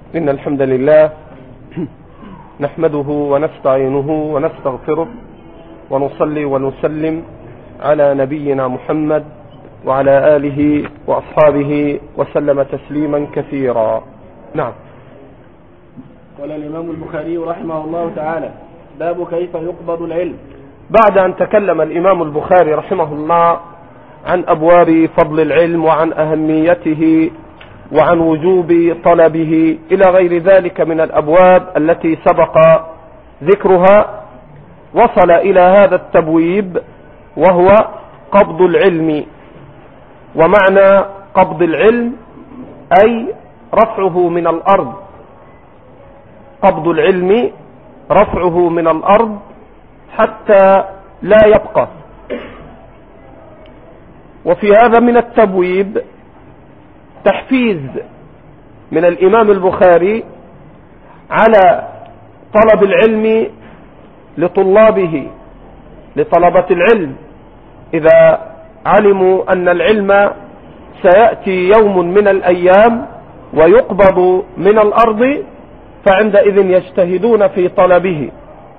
إن الحمد لله نحمده ونستعينه ونستغفره ونصلي ونسلم على نبينا محمد وعلى آله وأصحابه وسلم تسليما كثيرا. نعم. قال الإمام البخاري رحمه الله تعالى: باب كيف يقبض العلم. بعد أن تكلم الإمام البخاري رحمه الله عن أبواب فضل العلم وعن أهميته وعن وجوب طلبه إلى غير ذلك من الأبواب التي سبق ذكرها، وصل إلى هذا التبويب وهو قبض العلم. ومعنى قبض العلم أي رفعه من الأرض. قبض العلم رفعه من الأرض حتى لا يبقى. وفي هذا من التبويب تحفيز من الإمام البخاري على طلب العلم لطلابه، لطلبة العلم، إذا علموا أن العلم سيأتي يوم من الأيام ويقبض من الأرض فعندئذ يجتهدون في طلبه.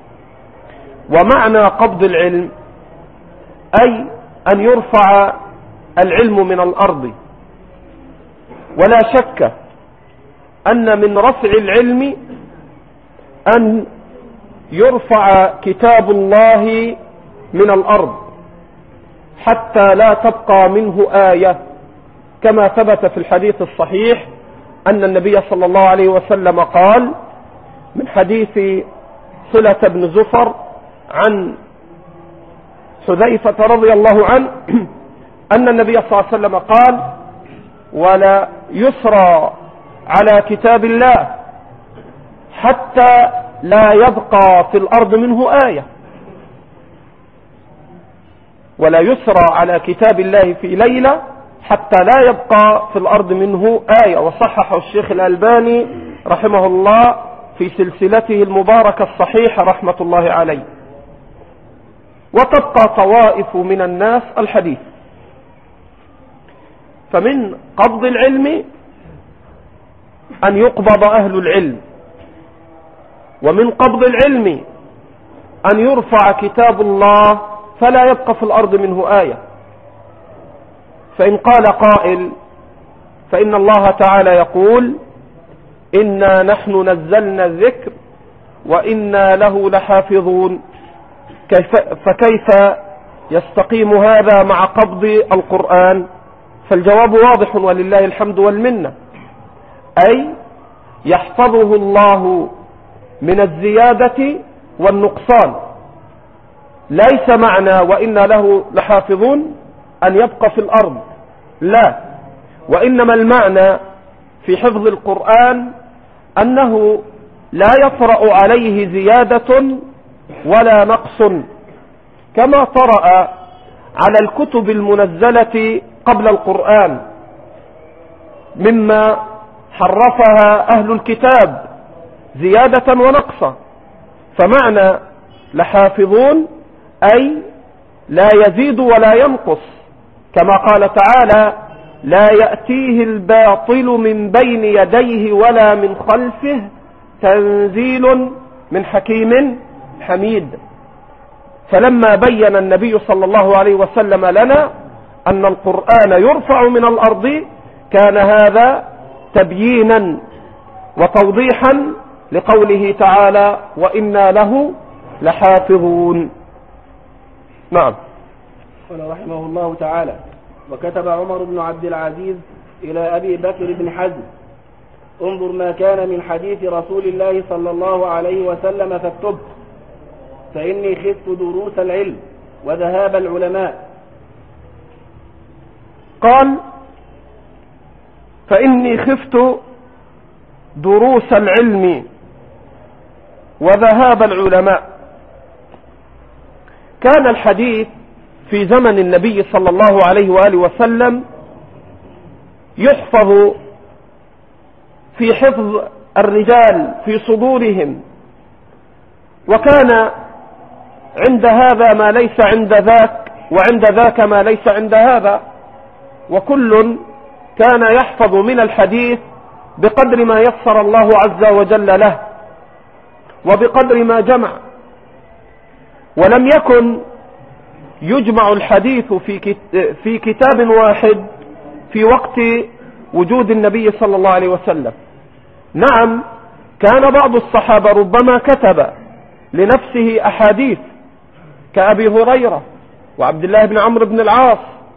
ومعنى قبض العلم أي أن يرفع العلم من الأرض. ولا شك أن من رفع العلم أن يرفع كتاب الله من الأرض حتى لا تبقى منه آية، كما ثبت في الحديث الصحيح أن النبي صلى الله عليه وسلم قال من حديث صلة بن زفر عن حذيفة رضي الله عنه أن النبي صلى الله عليه وسلم قال: ولا يسرى على كتاب الله حتى لا يبقى في الأرض منه آية. ولا يسرى على كتاب الله في ليلة حتى لا يبقى في الأرض منه آية. وصححه الشيخ الألباني رحمه الله في سلسلته المباركة الصحيحة رحمة الله عليه. وتبقى طوائف من الناس الحديث. فمن قبض العلم أن يقبض أهل العلم، ومن قبض العلم أن يرفع كتاب الله فلا يبقى في الأرض منه آية. فإن قال قائل فإن الله تعالى يقول: إنا نحن نزلنا الذكر وإنا له لحافظون، فكيف يستقيم هذا مع قبض القرآن؟ فالجواب واضح ولله الحمد والمنة، أي يحفظه الله من الزيادة والنقصان. ليس معنى وإنا له لحافظون أن يبقى في الأرض، لا، وإنما المعنى في حفظ القرآن أنه لا يطرأ عليه زيادة ولا نقص، كما طرأ على الكتب المنزلة قبل القرآن مما حرفها أهل الكتاب زيادة ونقصا. فمعنى لحافظون أي لا يزيد ولا ينقص، كما قال تعالى: لا يأتيه الباطل من بين يديه ولا من خلفه تنزيل من حكيم حميد. فلما بين النبي صلى الله عليه وسلم لنا أن القرآن يرفع من الأرض كان هذا تبيينا وتوضيحا لقوله تعالى: وإنا له لحافظون. نعم. قال رحمه الله تعالى: وكتب عمر بن عبد العزيز إلى أبي بكر بن حزم: انظر ما كان من حديث رسول الله صلى الله عليه وسلم فاكتبه، فإني خفت دروس العلم وذهاب العلماء. قال: فإني خفت دروس العلم وذهاب العلماء. كان الحديث في زمن النبي صلى الله عليه وآله وسلم يحفظ في حفظ الرجال في صدورهم، وكان عند هذا ما ليس عند ذاك، وعند ذاك ما ليس عند هذا، وكل كان يحفظ من الحديث بقدر ما يسر الله عز وجل له وبقدر ما جمع. ولم يكن يجمع الحديث في كتاب واحد في وقت وجود النبي صلى الله عليه وسلم. نعم، كان بعض الصحابة ربما كتب لنفسه أحاديث كأبي هريرة وعبد الله بن عمرو بن العاص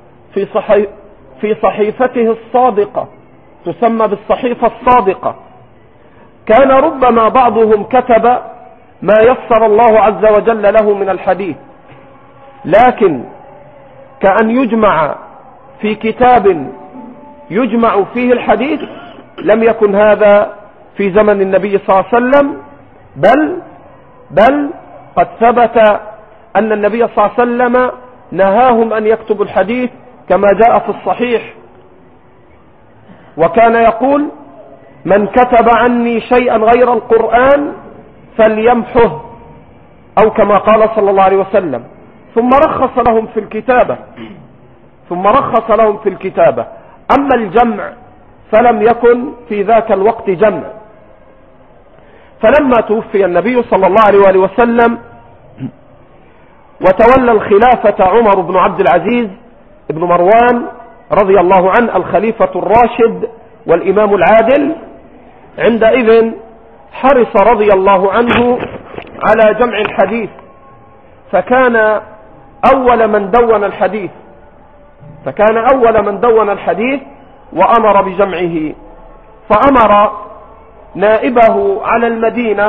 في صحيفته الصادقة، تسمى بالصحيفة الصادقة. كان ربما بعضهم كتب ما يسر الله عز وجل له من الحديث، لكن كأن يجمع في كتاب يجمع فيه الحديث لم يكن هذا في زمن النبي صلى الله عليه وسلم، بل قد ثبت أن النبي صلى الله عليه وسلم نهاهم أن يكتبوا الحديث كما جاء في الصحيح، وكان يقول: من كتب عني شيئا غير القرآن فليمحه، أو كما قال صلى الله عليه وسلم. ثم رخص لهم في الكتابة. أما الجمع فلم يكن في ذاك الوقت جمع. فلما توفي النبي صلى الله عليه وسلم وتولى الخلافة عمر بن عبد العزيز بن مروان رضي الله عنه، الخليفة الراشد والإمام العادل، عندئذ حرص رضي الله عنه على جمع الحديث، فكان أول من دون الحديث وأمر بجمعه. فأمر نائبه على المدينة،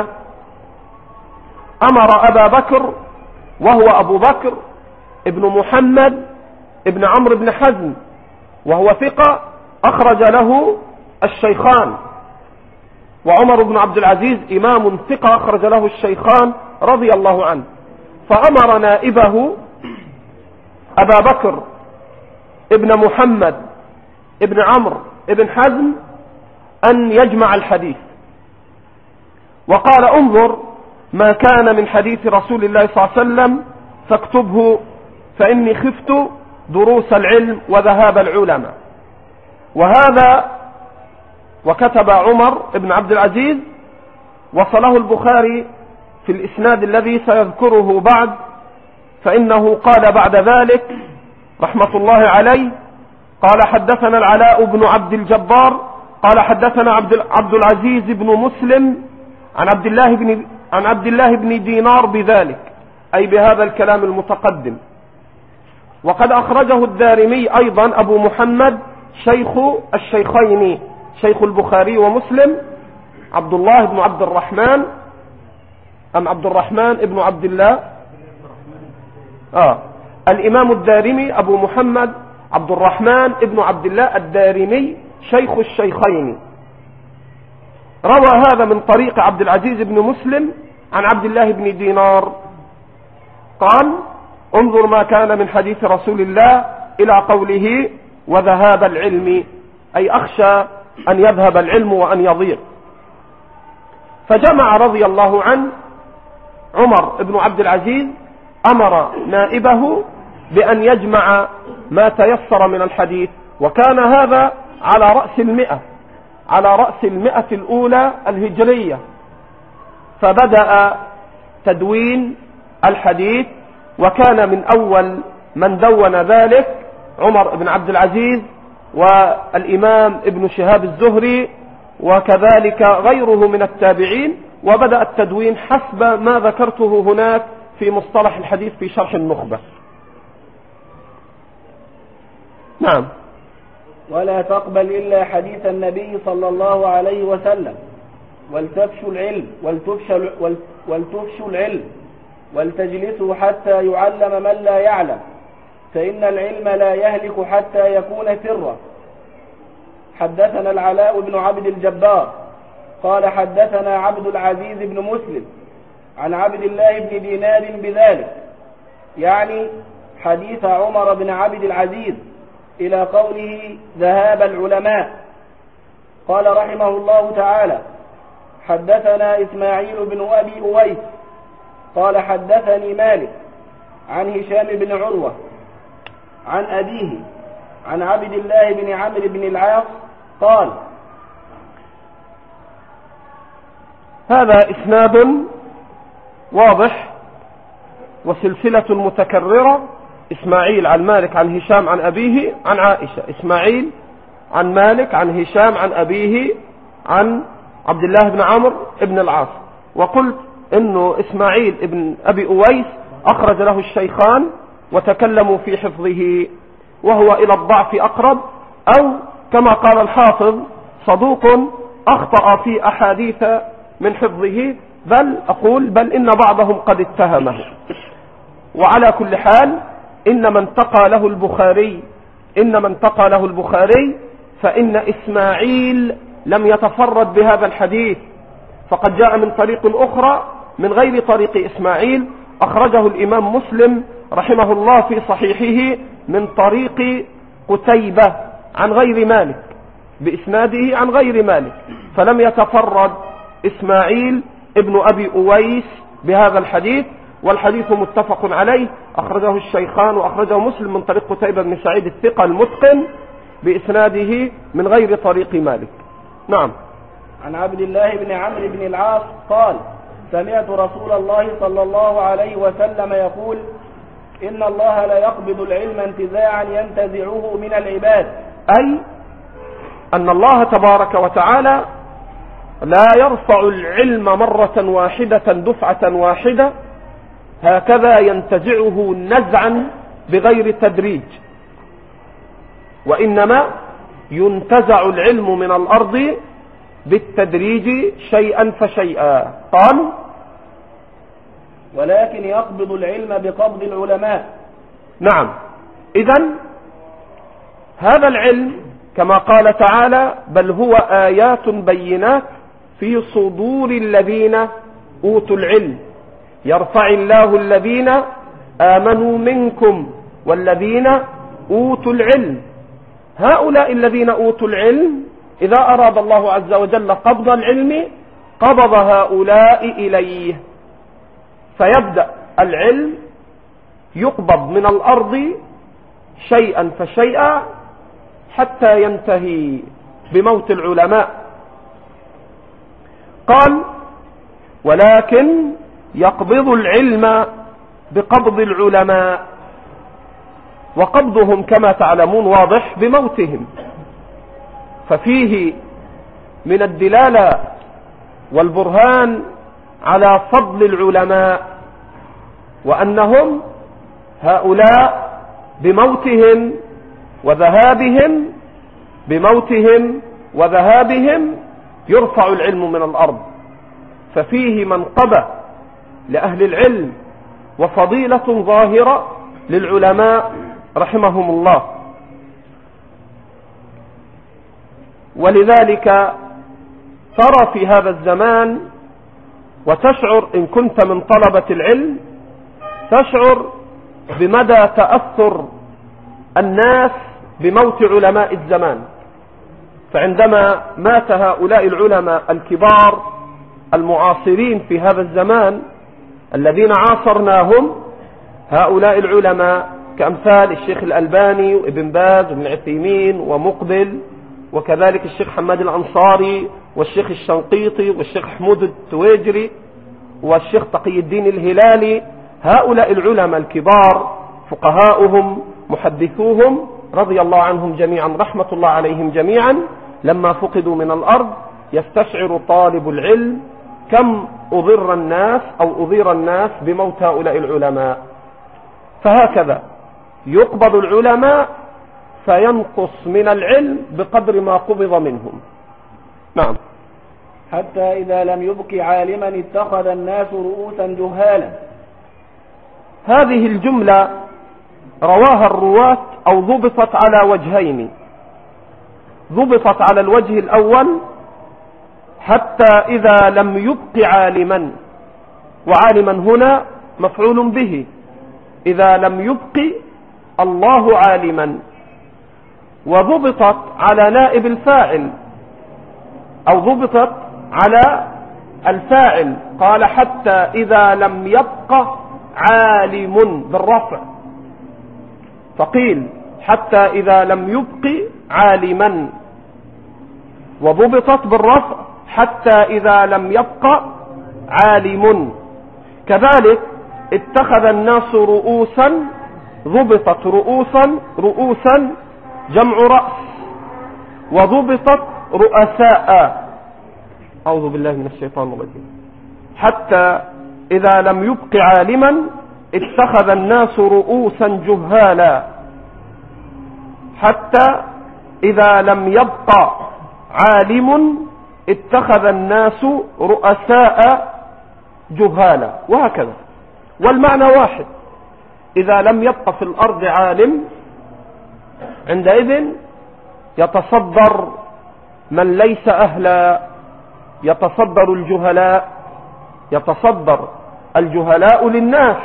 أمر أبا بكر وهو أبو بكر ابن محمد ابن عمرو بن حزم، وهو ثقة أخرج له الشيخان، وعمر بن عبد العزيز إمام ثقة أخرج له الشيخان رضي الله عنه. فأمر نائبه أبا بكر ابن محمد ابن عمرو ابن حزم أن يجمع الحديث، وقال: انظر ما كان من حديث رسول الله صلى الله عليه وسلم فاكتبه، فإني خفت دروس العلم وذهاب العلماء. وكتب عمر بن عبد العزيز، وصله البخاري في الإسناد الذي سيذكره بعد، فإنه قال بعد ذلك رحمة الله عليه: قال حدثنا العلاء بن عبد الجبار قال حدثنا عبد العزيز بن مسلم عن عبد الله بن دينار بذلك، أي بهذا الكلام المتقدم. وقد أخرجه الدارمي أيضا أبو محمد شيخ الشيخين، شيخ البخاري ومسلم، عبد الله بن عبد الرحمن أم عبد الرحمن ابن عبد الله؟ الإمام الدارمي أبو محمد عبد الرحمن ابن عبد الله الدارمي شيخ الشيخين، روى هذا من طريق عبد العزيز بن مسلم عن عبد الله بن دينار قال: انظر ما كان من حديث رسول الله إلى قوله وذهاب العلم، أي أخشى أن يذهب العلم وأن يضيع. فجمع رضي الله عنه عمر بن عبد العزيز، أمر نائبه بأن يجمع ما تيسر من الحديث، وكان هذا على رأس المئة الأولى الهجرية. فبدأ تدوين الحديث، وكان من أول من دون ذلك عمر بن عبد العزيز والإمام ابن شهاب الزهري، وكذلك غيره من التابعين. وبدأ التدوين حسب ما ذكرته هناك في مصطلح الحديث في شرح النخبة. نعم. ولا تقبل إلا حديث النبي صلى الله عليه وسلم، ولتفشوا العلم ولتجلسوا حتى يعلم من لا يعلم، فإن العلم لا يهلك حتى يكون سرا. حدثنا العلاء بن عبد الجبار قال حدثنا عبد العزيز بن مسلم عن عبد الله بن دينار بذلك، يعني حديث عمر بن عبد العزيز إلى قوله ذهاب العلماء. قال رحمه الله تعالى: حدثنا إسماعيل بن أبي أويس قال حدثني مالك عن هشام بن عروة عن أبيه عن عبد الله بن عمرو بن العاص قال: هذا إسناد واضح وسلسلة متكررة. إسماعيل عن مالك عن هشام عن أبيه عن عائشة، إسماعيل عن مالك عن هشام عن أبيه عن عبد الله بن عمرو بن العاص. وقلت إنه إسماعيل ابن أبي أويس أخرج له الشيخان وتكلموا في حفظه، وهو إلى الضعف أقرب، أو كما قال الحافظ صدوق أخطأ في أحاديث من حفظه، بل إن بعضهم قد اتهمه. وعلى كل حال إن من انتقى له البخاري فإن إسماعيل لم يتفرد بهذا الحديث، فقد جاء من طريق أخرى من غير طريق إسماعيل، أخرجه الإمام مسلم رحمه الله في صحيحه من طريق قتيبة عن غير مالك بإسناده عن غير مالك، فلم يتفرد إسماعيل ابن أبي أويس بهذا الحديث، والحديث متفق عليه، أخرجه الشيخان وأخرجه مسلم من طريق قتيبة بن سعيد الثقة المتقن بإسناده من غير طريق مالك. نعم. عن عبد الله بن عمرو بن العاص قال: سمعت رسول الله صلى الله عليه وسلم يقول: إن الله لا يقبض العلم انتزاعا ينتزعه من العباد، أي أن الله تبارك وتعالى لا يرفع العلم مرة واحدة دفعة واحدة، هكذا ينتزعه نزعا بغير تدريج، وإنما ينتزع العلم من الأرض بالتدريج شيئا فشيئا. قال: ولكن يقبض العلم بقبض العلماء. نعم، إذن هذا العلم كما قال تعالى: بل هو آيات بينات في صدور الذين أوتوا العلم، يرفع الله الذين آمنوا منكم والذين أوتوا العلم. هؤلاء الذين أوتوا العلم إذا أراد الله عز وجل قبض العلم قبض هؤلاء إليه، فيبدأ العلم يقبض من الأرض شيئا فشيئا حتى ينتهي بموت العلماء. قال: ولكن يقبض العلم بقبض العلماء، وقبضهم كما تعلمون واضح بموتهم، ففيه من الدلالة والبرهان على فضل العلماء، وأنهم هؤلاء بموتهم وذهابهم يرفع العلم من الأرض، ففيه منقبة لأهل العلم وفضيلة ظاهرة للعلماء رحمهم الله. ولذلك ترى في هذا الزمان وتشعر إن كنت من طلبة العلم، تشعر بمدى تأثر الناس بموت علماء الزمان. فعندما مات هؤلاء العلماء الكبار المعاصرين في هذا الزمان الذين عاصرناهم، هؤلاء العلماء كأمثال الشيخ الألباني وابن باز وابن عثيمين ومقبل، وكذلك الشيخ حماد الأنصاري والشيخ الشنقيطي والشيخ حمود التويجري والشيخ تقي الدين الهلالي، هؤلاء العلماء الكبار فقهاؤهم محدثوهم رضي الله عنهم جميعا رحمة الله عليهم جميعا، لما فقدوا من الأرض يستشعر طالب العلم كم أضر الناس بموت هؤلاء العلماء. فهكذا يقبض العلماء فينقص من العلم بقدر ما قبض منهم. نعم. حتى إذا لم يبق عالما اتخذ الناس رؤوسا جهالا. هذه الجملة رواها الرواة أو ضبطت على وجهين. ضبطت على الوجه الأول: حتى إذا لم يبق عالما، وعالما هنا مفعول به، إذا لم يبق الله عالما. وضبطت على نائب الفاعل أو ضبطت على الفاعل، قال: حتى إذا لم يبق عالم بالرفع، فقيل حتى إذا لم يبق عالما. وضبطت بالرفع: حتى إذا لم يبق عالم. كذلك اتخذ الناس رؤوسا، ضبطت رؤوسا جمع رأس، وضبطت رؤساء. أعوذ بالله من الشيطان الرجيم. حتى إذا لم يبق عالما اتخذ الناس رؤوسا جهالا. حتى إذا لم يبق عالم اتخذ الناس رؤساء جهالا، وهكذا. والمعنى واحد: إذا لم يبق في الأرض عالم عندئذ يتصدر من ليس أهلا، يتصدر الجهلاء للناس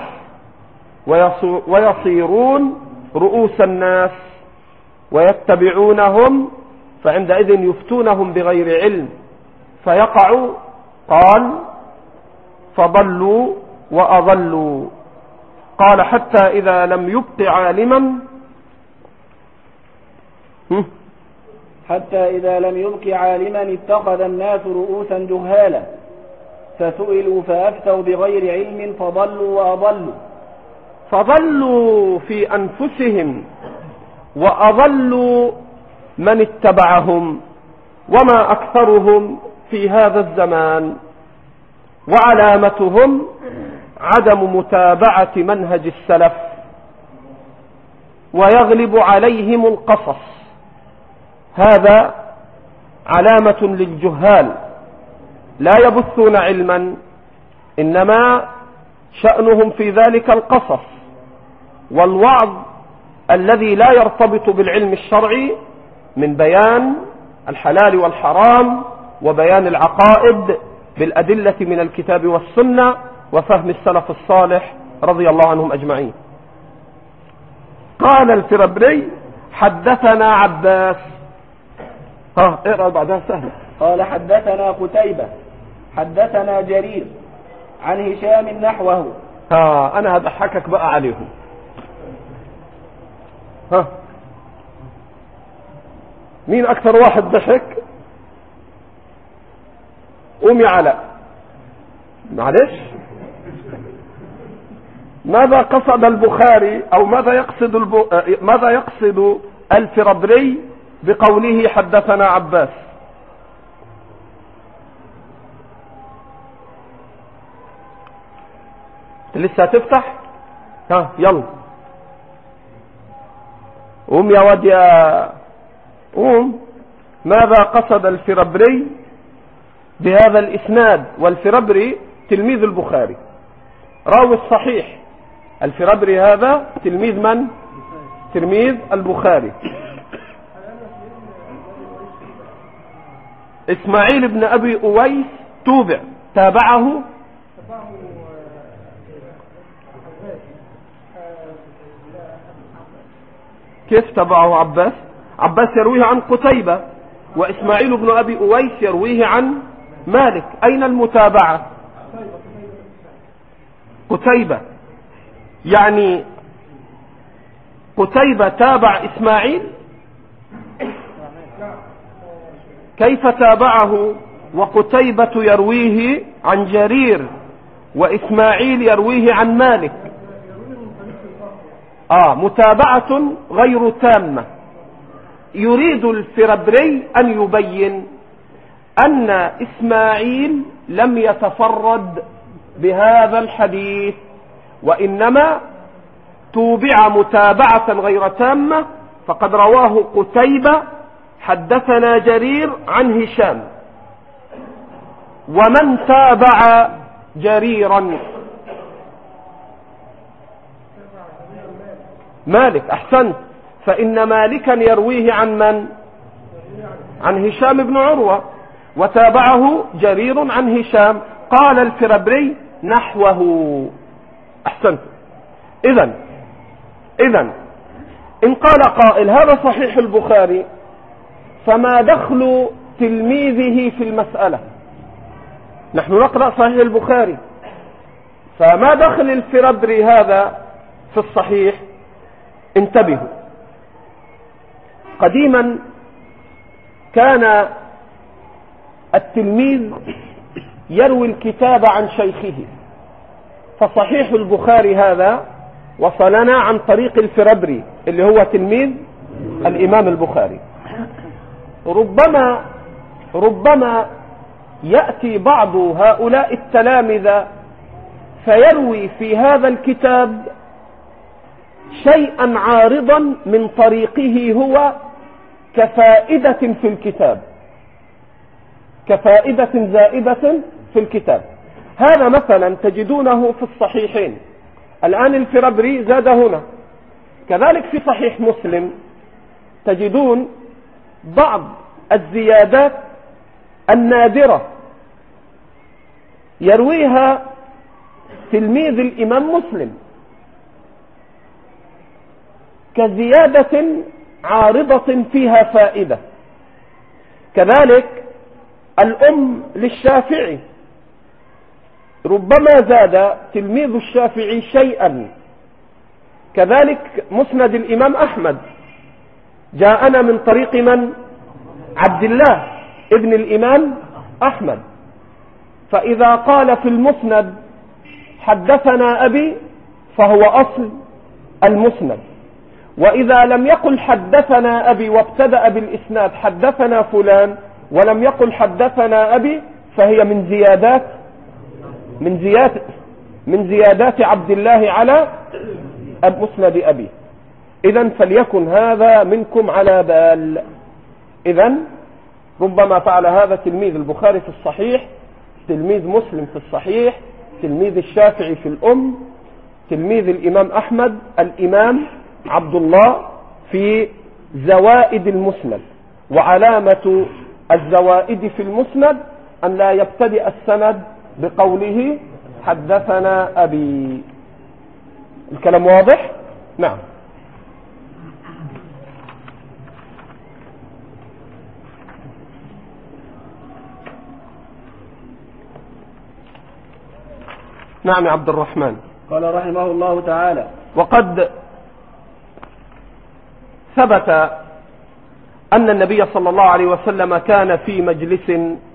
ويصيرون رؤوس الناس ويتبعونهم، فعندئذ يفتونهم بغير علم فيقع. قال فضلوا وأضلوا. قال حتى إذا لم يبق عالما اتخذ الناس رؤوسا جهالا، فسئلوا فأفتوا بغير علم فضلوا وأضلوا. فضلوا في أنفسهم وأضلوا من اتبعهم، وما أكثرهم في هذا الزمان. وعلامتهم عدم متابعة منهج السلف، ويغلب عليهم القصص. هذا علامة للجهال، لا يبثون علما، إنما شأنهم في ذلك القصص والوعظ الذي لا يرتبط بالعلم الشرعي من بيان الحلال والحرام وبيان العقائد بالأدلة من الكتاب والسنة وفهم السلف الصالح رضي الله عنهم أجمعين. قال الفربري: حدثنا عباس. اقرأ بعدها سهل. قال: حدثنا قتيبة حدثنا جرير عن هشام نحوه. أنا هضحكك بقى عليهم. مين أكثر واحد ضحك؟ قوم يا علاء، معلش. ماذا قصد البخاري أو ماذا يقصد الفربري بقوله حدثنا عباس؟ لسه هتفتح؟ يلا قوم يا واد، يا قوم. ماذا قصد الفربري بهذا الإسناد؟ والفربري تلميذ البخاري، راوي الصحيح. الفربري هذا تلميذ من؟ تلميذ البخاري. إسماعيل بن أبي أويس تابعه كيف تبعه عباس؟ عباس يرويه عن قتيبة، وإسماعيل بن أبي أويس يرويه عن مالك. أين المتابعة؟ قتيبة، يعني قتيبة تابع إسماعيل؟ كيف تابعه وقتيبة يرويه عن جرير وإسماعيل يرويه عن مالك؟ متابعة غير تامة. يريد الفربري أن يبين أن إسماعيل لم يتفرد بهذا الحديث، وإنما توبع متابعة غير تامة. فقد رواه قتيبة حدثنا جرير عن هشام. ومن تابع جريرا؟ مالك. أحسنت. فإن مالكا يرويه عن من؟ عن هشام بن عروة، وتابعه جرير عن هشام. قال الفربري: نحوه. أحسنت. إذن إن قال قائل: هذا صحيح البخاري، فما دخل تلميذه في المسألة؟ نحن نقرأ صحيح البخاري، فما دخل الفربري هذا في الصحيح؟ انتبهوا. قديما كان التلميذ يروي الكتاب عن شيخه. فصحيح البخاري هذا وصلنا عن طريق الفربري اللي هو تلميذ الإمام البخاري. ربما يأتي بعض هؤلاء التلامذة فيروي في هذا الكتاب شيئا عارضا من طريقه هو كفائدة في الكتاب، كفائدة زائدة في الكتاب. هذا مثلا تجدونه في الصحيحين. الآن الفربري زاد هنا. كذلك في صحيح مسلم تجدون بعض الزيادات النادرة يرويها تلميذ الإمام مسلم كزيادة عارضة فيها فائدة. كذلك الأم للشافعي ربما زاد تلميذ الشافعي شيئا. كذلك مسند الإمام أحمد جاءنا من طريق من؟ عبد الله ابن الإمام أحمد. فإذا قال في المسند حدثنا أبي فهو أصل المسند، وإذا لم يقل حدثنا أبي وابتدأ بالإسناد حدثنا فلان ولم يقل حدثنا أبي فهي من زيادات عبد الله على مسند أبي. إذن فليكن هذا منكم على بال. إذن ربما فعل هذا تلميذ البخاري في الصحيح، تلميذ مسلم في الصحيح، تلميذ الشافعي في الأم، تلميذ الإمام أحمد الإمام عبد الله في زوائد المسند. وعلامة الزوائد في المسند أن لا يبتدئ السند بقوله حدثنا أبي. الكلام واضح؟ نعم. نعم يا عبد الرحمن. قال رحمه الله تعالى: وقد ثبت أن النبي صلى الله عليه وسلم كان في مجلس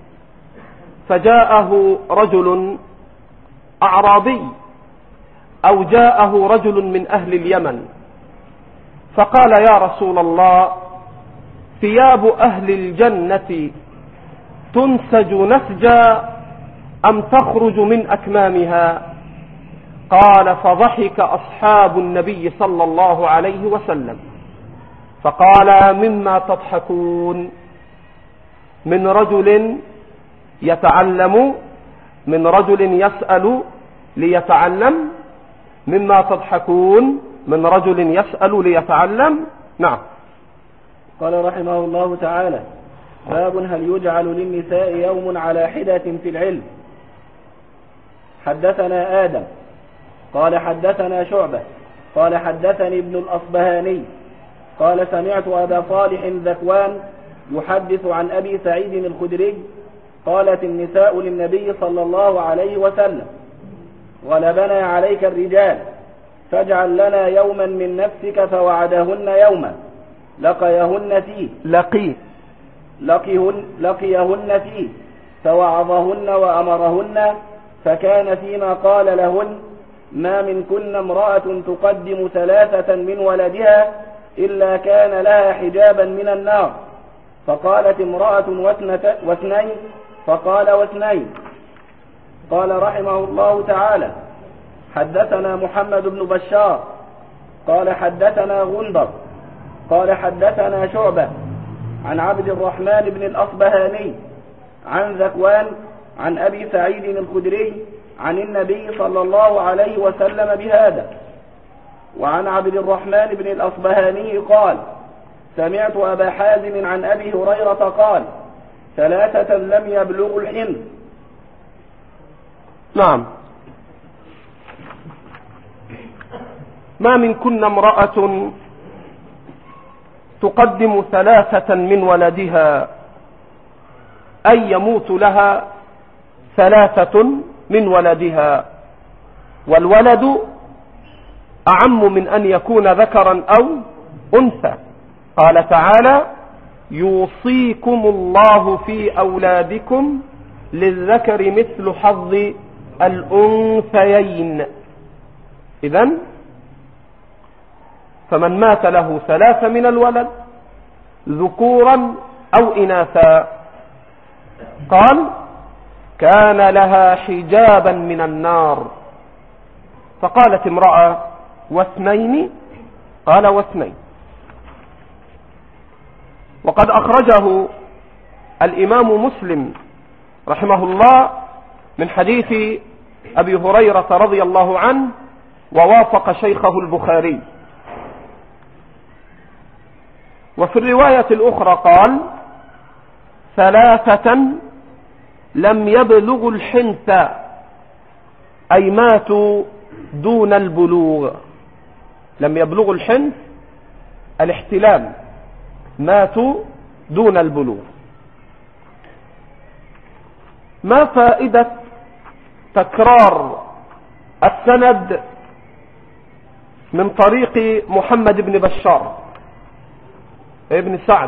فجاءه رجل أعرابي أو جاءه رجل من أهل اليمن فقال: يا رسول الله، ثياب أهل الجنة تنسج نسجا أم تخرج من أكمامها؟ قال: فضحك أصحاب النبي صلى الله عليه وسلم فقال: مما تضحكون؟ من رجل يتعلم، من رجل يسأل ليتعلم. مما تضحكون؟ من رجل يسأل ليتعلم. نعم. قال رحمه الله تعالى: باب هل يجعل للنساء يوم على حدة في العلم. حدثنا آدم قال حدثنا شعبة قال حدثني ابن الأصبهاني قال: سمعت أبا صالح ذكوان يحدث عن أبي سعيد الخدري قالت النساء للنبي صلى الله عليه وسلم: غلبنا عليك الرجال فاجعل لنا يوما من نفسك. فوعدهن يوما لقيهن فيه فوعظهن وأمرهن، فكان فيما قال لهن: ما منكن امرأة تقدم 3 من ولدها إلا كان لها حجابا من النار. فقالت امرأة: واثنين؟ فقال: واثنين. قال رحمه الله تعالى: حدثنا محمد بن بشار قال حدثنا غندر قال حدثنا شعبة عن عبد الرحمن بن الأصبهاني عن ذكوان عن أبي سعيد الخدري عن النبي صلى الله عليه وسلم بهذا. وعن عبد الرحمن بن الأصبهاني قال: سمعت أبا حازم عن أبي هريرة قال: 3 لم يبلغوا الحنث. نعم. ما منكن امرأة تقدم 3 من ولدها أي يموت لها 3 من ولدها، والولد أعم من أن يكون ذكرا أو أنثى. قال تعالى: يوصيكم الله في أولادكم للذكر مثل حظ الأنثيين. إذن فمن مات له 3 من الولد ذكورا أو إناثا قال كان لها حجابا من النار. فقالت امرأة: واثنين؟ قال: واثنين. وقد أخرجه الإمام مسلم رحمه الله من حديث أبي هريرة رضي الله عنه، ووافق شيخه البخاري. وفي الرواية الأخرى قال: 3 لم يبلغوا الحنث، أي ماتوا دون البلوغ. لم يبلغوا الحنث الاحتلام، ماتوا دون البلوغ. ما فائدة تكرار السند من طريق محمد بن بشار ابن سعد؟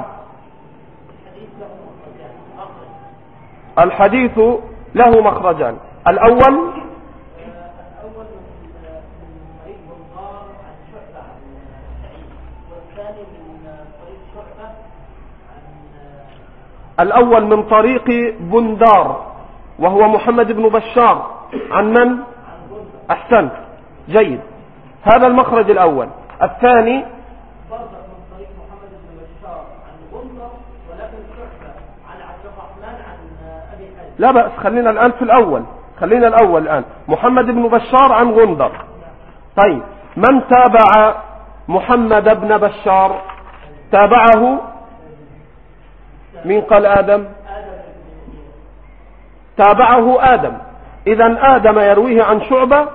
الحديث له مخرجان: الأول الأول من طريق بندار وهو محمد بن بشار. عن من؟ أحسنت، جيد، هذا المخرج الأول. الثاني لا بأس، خلينا الآن في الأول، خلينا الأول الآن. محمد بن بشار عن غندر. طيب، من تابع محمد بن بشار؟ تابعه من قال آدم؟ تابعه آدم. إذن آدم يرويه عن شعبة،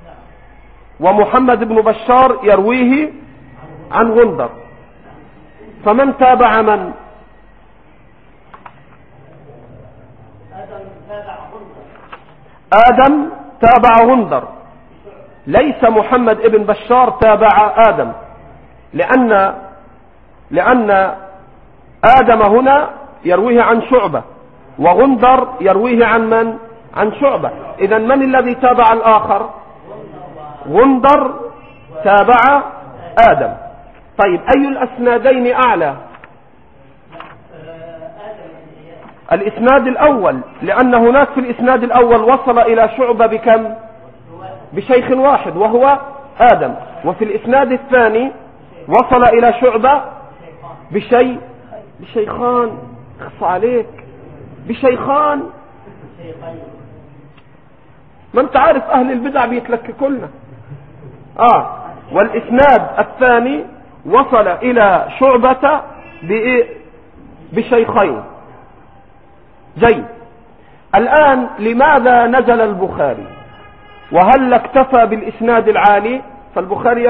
ومحمد بن بشار يرويه عن غندر. فمن تابع من؟ آدم تابع غندر، ليس محمد بن بشار تابع آدم، لأن آدم هنا يرويه عن شعبة، وغندر يرويه عن من؟ عن شعبة. إذن من الذي تابع الآخر؟ غندر تابع آدم. طيب، أي الأسنادين أعلى؟ الإسناد الأول، لأن هناك في الإسناد الأول وصل إلى شعبة بكم؟ بشيخ واحد وهو آدم. وفي الإسناد الثاني وصل إلى شعبة بشيخان. اخص عليك، بشيخان. ما انت عارف أهل البدع بيتلككلنا. والإسناد الثاني وصل إلى شعبة بشيخين. جيد. الآن لماذا نزل البخاري؟ وهل اكتفى بالإسناد العالي؟ فالبخاري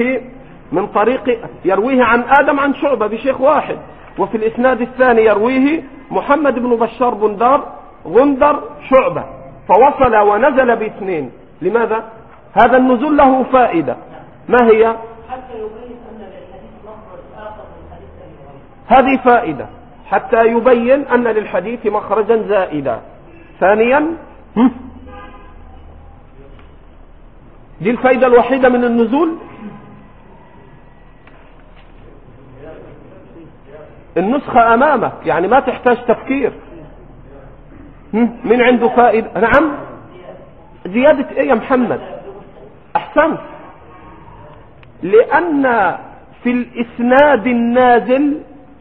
يرويه عن آدم عن شعبة بشيخ واحد، وفي الإسناد الثاني يرويه محمد بن بشار غندر شعبة، فوصل ونزل باثنين. لماذا؟ هذا النزول له فائدة. ما هي؟ حتى يبين أن للحديث مخرج آخر من حديث. هذه فائدة، حتى يبين أن للحديث مخرجا زائدا. ثانيا، دي الفائدة الوحيدة من النزول. النسخة أمامك، يعني ما تحتاج تفكير. من عنده فائدة؟ نعم، زيادة ايه يا محمد؟ احسنت، لأن في الإسناد النازل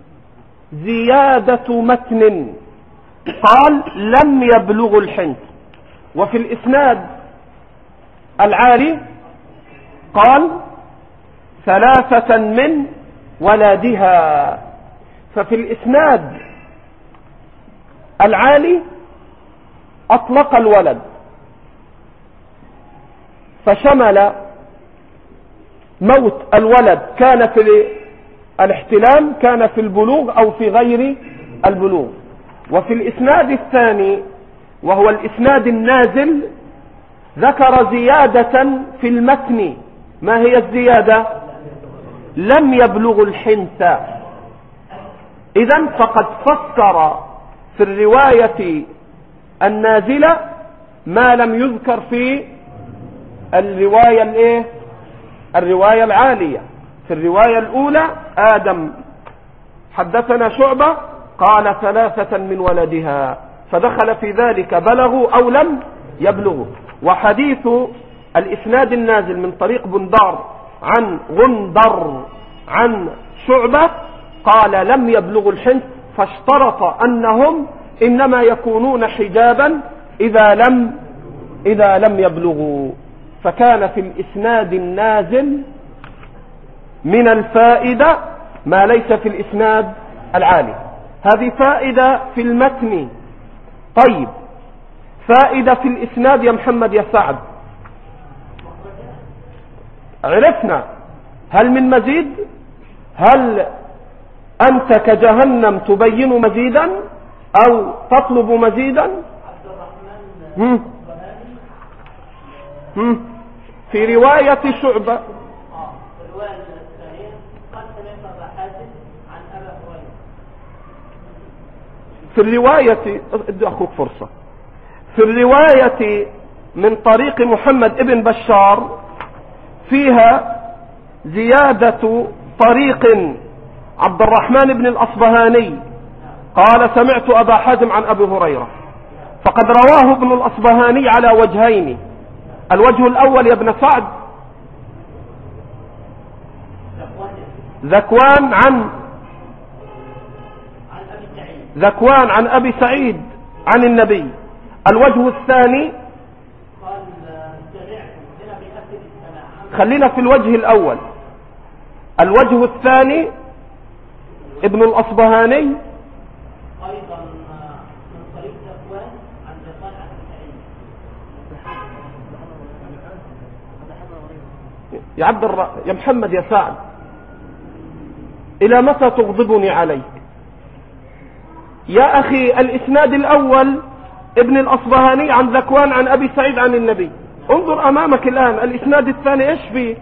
زيادة متن، قال لم يبلغ الحنث. وفي الإسناد العالي قال 3 من ولدها. ففي الإسناد العالي أطلق الولد، فشمل موت الولد كان في الاحتلام، كان في البلوغ أو في غير البلوغ. وفي الإسناد الثاني وهو الإسناد النازل ذكر زيادة في المتن. ما هي الزيادة؟ لم يبلغ الحنث. إذن فقد فسر في الرواية النازلة ما لم يذكر في الرواية العالية. في الرواية الأولى آدم حدثنا شعبة قال 3 من ولدها، فدخل في ذلك بلغوا أو لم يبلغوا. وحديث الإسناد النازل من طريق بندار عن غندر عن شعبة قال لم يبلغوا الحنث، فاشترط أنهم إنما يكونون حجابا إذا لم يبلغوا. فكان في الإسناد النازل من الفائدة ما ليس في الإسناد العالي. هذه فائدة في المتن. طيب، فائدة في الإسناد يا محمد يا سعد. عرفنا. هل من مزيد؟ هل أنت كجهنم تبين مزيدا أو تطلب مزيدا؟ في رواية شعبة في الرواية ادي أخوك فرصة. في الرواية من طريق محمد ابن بشار فيها زيادة طريق عبد الرحمن بن الأصبهاني قال سمعت أبا حازم عن أبي هريرة، فقد رواه ابن الأصبهاني على وجهين. الوجه الأول يا ابن سعد ذكوان عن أبي سعيد عن النبي. الوجه الثاني خلينا في الوجه الأول. الوجه الثاني ابن الأصبهاني أيضا من طريق ذكوان عن ذكوان عن سعيد. يا يا محمد يا سعد، إلى متى تغضبني عليك يا أخي؟ الإسناد الأول ابن الأصبهاني عن ذكوان عن أبي سعيد عن النبي. انظر أمامك الآن الإسناد الثاني إيش فيه؟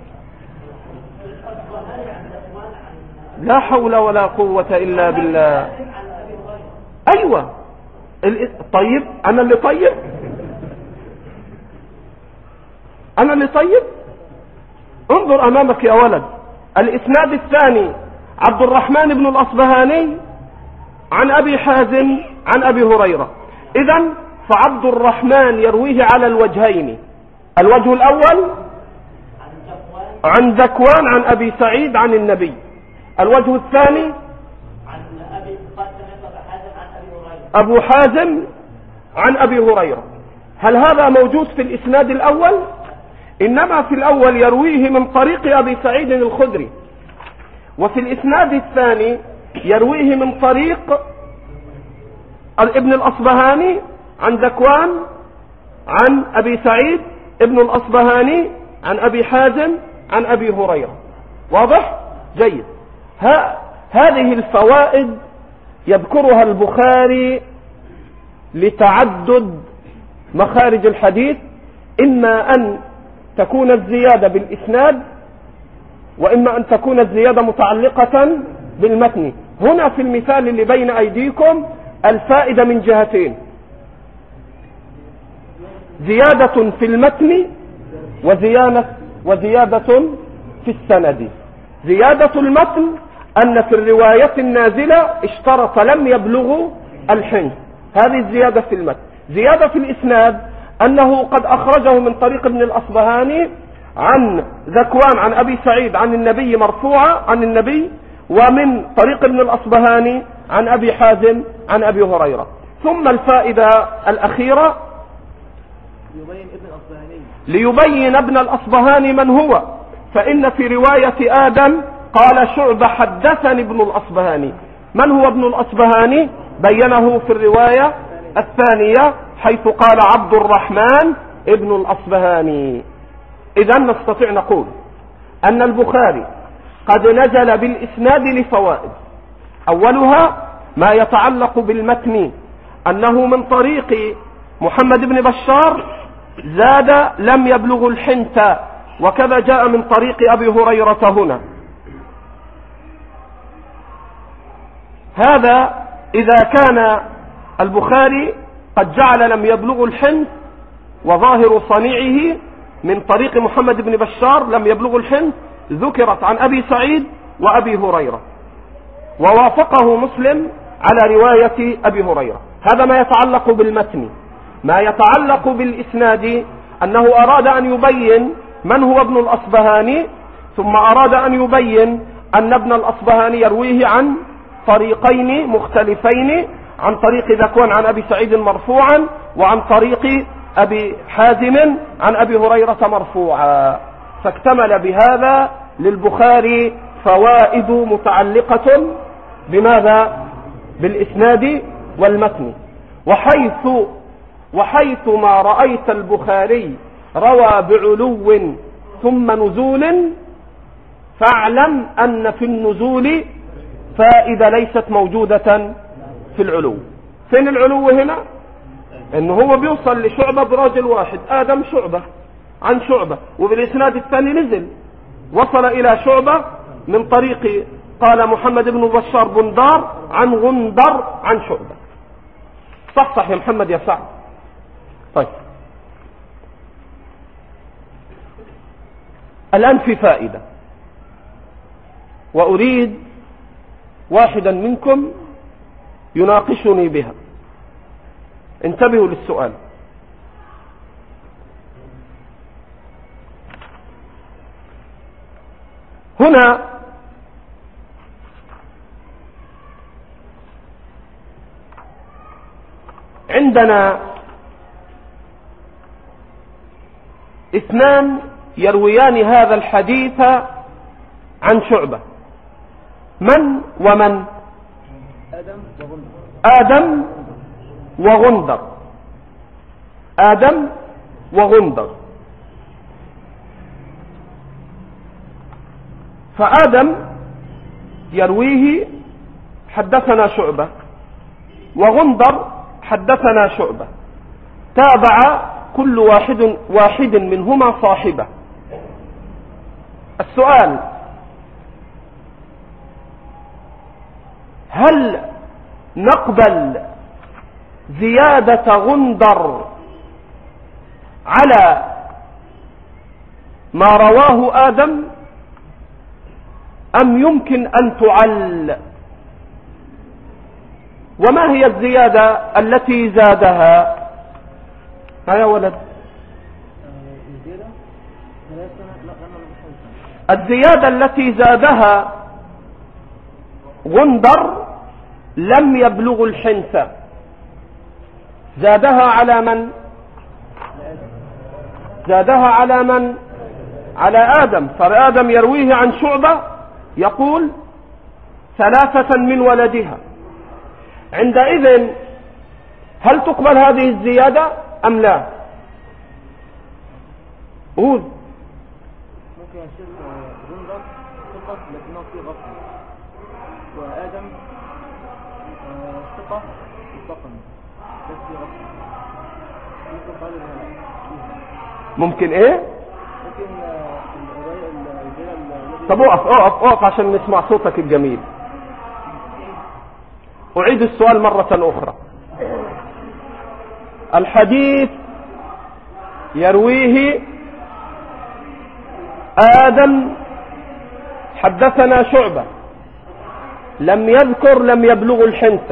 لا حول ولا قوة إلا بالله. أيوة. طيب أنا اللي طيب انظر أمامك يا ولد. الإسناد الثاني عبد الرحمن بن الأصبهاني عن أبي حازم عن أبي هريرة. إذن فعبد الرحمن يرويه على الوجهين. الوجه الأول عن ذكوان عن أبي سعيد عن النبي. الوجه الثاني أبو حازم عن أبي هريرة. هل هذا موجود في الإسناد الأول؟ إنما في الأول يرويه من طريق أبي سعيد الخدري، وفي الإسناد الثاني يرويه من طريق ابن الأصبهاني عن ذكوان عن أبي سعيد ابن الأصبهاني عن أبي حازم عن أبي هريرة. واضح؟ جيد. هذه الفوائد يذكرها البخاري لتعدد مخارج الحديث، إما أن تكون الزيادة بالإسناد وإما أن تكون الزيادة متعلقة بالمتن. هنا في المثال اللي بين أيديكم الفائدة من جهتين: زيادة في المتن وزيادة في السند. زيادة المتن أن في الرواية النازلة اشترط لم يبلغوا الحنث، هذه الزيادة في المتن. زيادة في الإسناد أنه قد أخرجه من طريق ابن الأصبهاني عن ذكوان عن أبي سعيد عن النبي مرفوعة عن النبي، ومن طريق ابن الأصبهاني عن أبي حازم عن أبي هريرة. ثم الفائدة الأخيرة ليبين ابن الأصبهاني من هو، فإن في رواية آدم قال شعبة حدثني ابن الأصبهاني. من هو ابن الأصبهاني؟ بينه في الرواية الثانية حيث قال عبد الرحمن ابن الأصبهاني. إذن نستطيع نقول أن البخاري قد نزل بالإسناد لفوائد. أولها ما يتعلق بالمتن، أنه من طريق محمد بن بشار زاد لم يبلغ الحنث، وكذا جاء من طريق أبي هريرة هنا. هذا إذا كان البخاري قد جعل لم يبلغ الحنث، وظاهر صنيعه من طريق محمد بن بشار لم يبلغ الحنث ذكرت عن أبي سعيد وأبي هريرة، ووافقه مسلم على رواية أبي هريرة. هذا ما يتعلق بالمتن. ما يتعلق بالإسناد أنه أراد أن يبين من هو ابن الأصبهاني، ثم أراد أن يبين أن ابن الأصبهاني يرويه عن طريقين مختلفين، عن طريق ذكوان عن أبي سعيد مرفوعا، وعن طريق أبي حازم عن أبي هريرة مرفوعا. فاكتمل بهذا للبخاري فوائد متعلقة بماذا؟ بالإسناد والمتن. وحيث ما رأيت البخاري روى بعلو ثم نزول فاعلم أن في النزول فائدة ليست موجودة في العلو. فين العلو هنا؟ إنه هو بيوصل لشعبة براجل واحد، آدم شعبة عن شعبة، وبالإسناد الثاني نزل وصل إلى شعبة من طريق قال محمد بن بشار بندار عن غندر عن شعبة. صح يا محمد يا سعد. طيب الآن في فائدة، وأريد واحدا منكم يناقشني بها. انتبهوا للسؤال. هنا عندنا اثنان يرويان هذا الحديث عن شعبة. من ومن؟ آدم وغندر. آدم وغندر. فآدم يرويه حدثنا شعبة، وغندر حدثنا شعبة. تابع كل واحد منهما صاحبه. السؤال: هل نقبل زيادة غندر على ما رواه آدم، أم يمكن أن تعل؟ وما هي الزيادة التي زادها؟ يا ولد، الزيادة التي زادها غندر لم يبلغ الحنث. زادها على من؟ زادها على من؟ على آدم. فآدم يرويه عن شعبة يقول 3 من ولدها. عندئذ هل تقبل هذه الزيادة أم لا؟ قول. ممكن يصير غندر ثقة لكنه في غفلة، وآدم ثقة مطلقا بس في غفلة. ممكن ايه؟ ممكن طب اقف عشان نسمع صوتك الجميل. أعيد السؤال مرة أخرى. الحديث يرويه آدم حدثنا شعبة، لم يذكر لم يبلغ الحنث.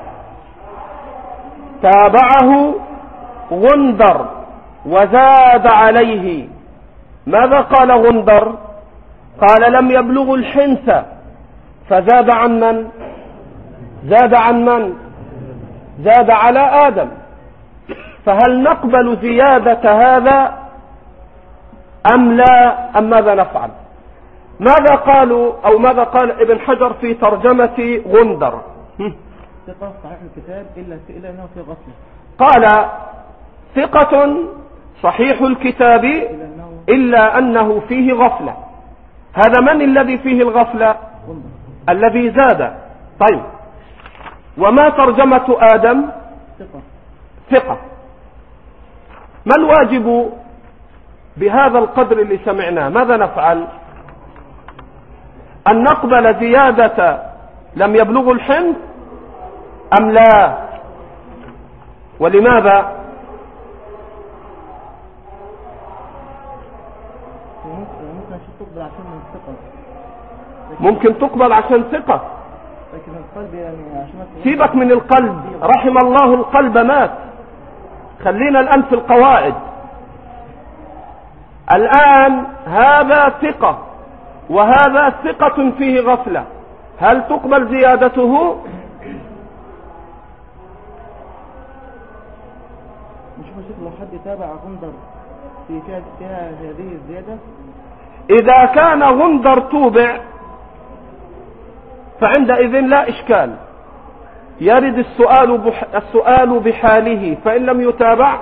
تابعه غندر وزاد عليه. ماذا قال غندر؟ قال لم يبلغ الحنث، فزاد عن من؟ زاد عن من؟ زاد على آدم. فهل نقبل زيادة هذا أم لا، أم ماذا نفعل؟ ماذا قالوا أو ماذا قال ابن حجر في ترجمة غندر؟ ثقة صحيح الكتاب إلا أنه في غفلة. قال ثقة صحيح الكتاب إلا أنه فيه غفلة. هذا من الذي فيه الغفلة؟ الذي زاد. طيب، وما ترجمة آدم؟ ثقة. ما الواجب بهذا القدر اللي سمعناه؟ ماذا نفعل؟ أن نقبل زيادة لم يبلغ الحنث أم لا؟ ولماذا؟ ممكن تقبل عشان ثقة. لكن القلب يعني عشان سيبك من القلب، رحم الله القلب مات. خلينا الآن في القواعد. الآن هذا ثقة وهذا ثقة فيه غفلة، هل تقبل زيادته؟ مش مشكلة لو حد تابع غندر فيها هذه الزيادة. إذا كان غندر توبع فعندئذ لا إشكال، يرد السؤال بحاله، فإن لم يتابع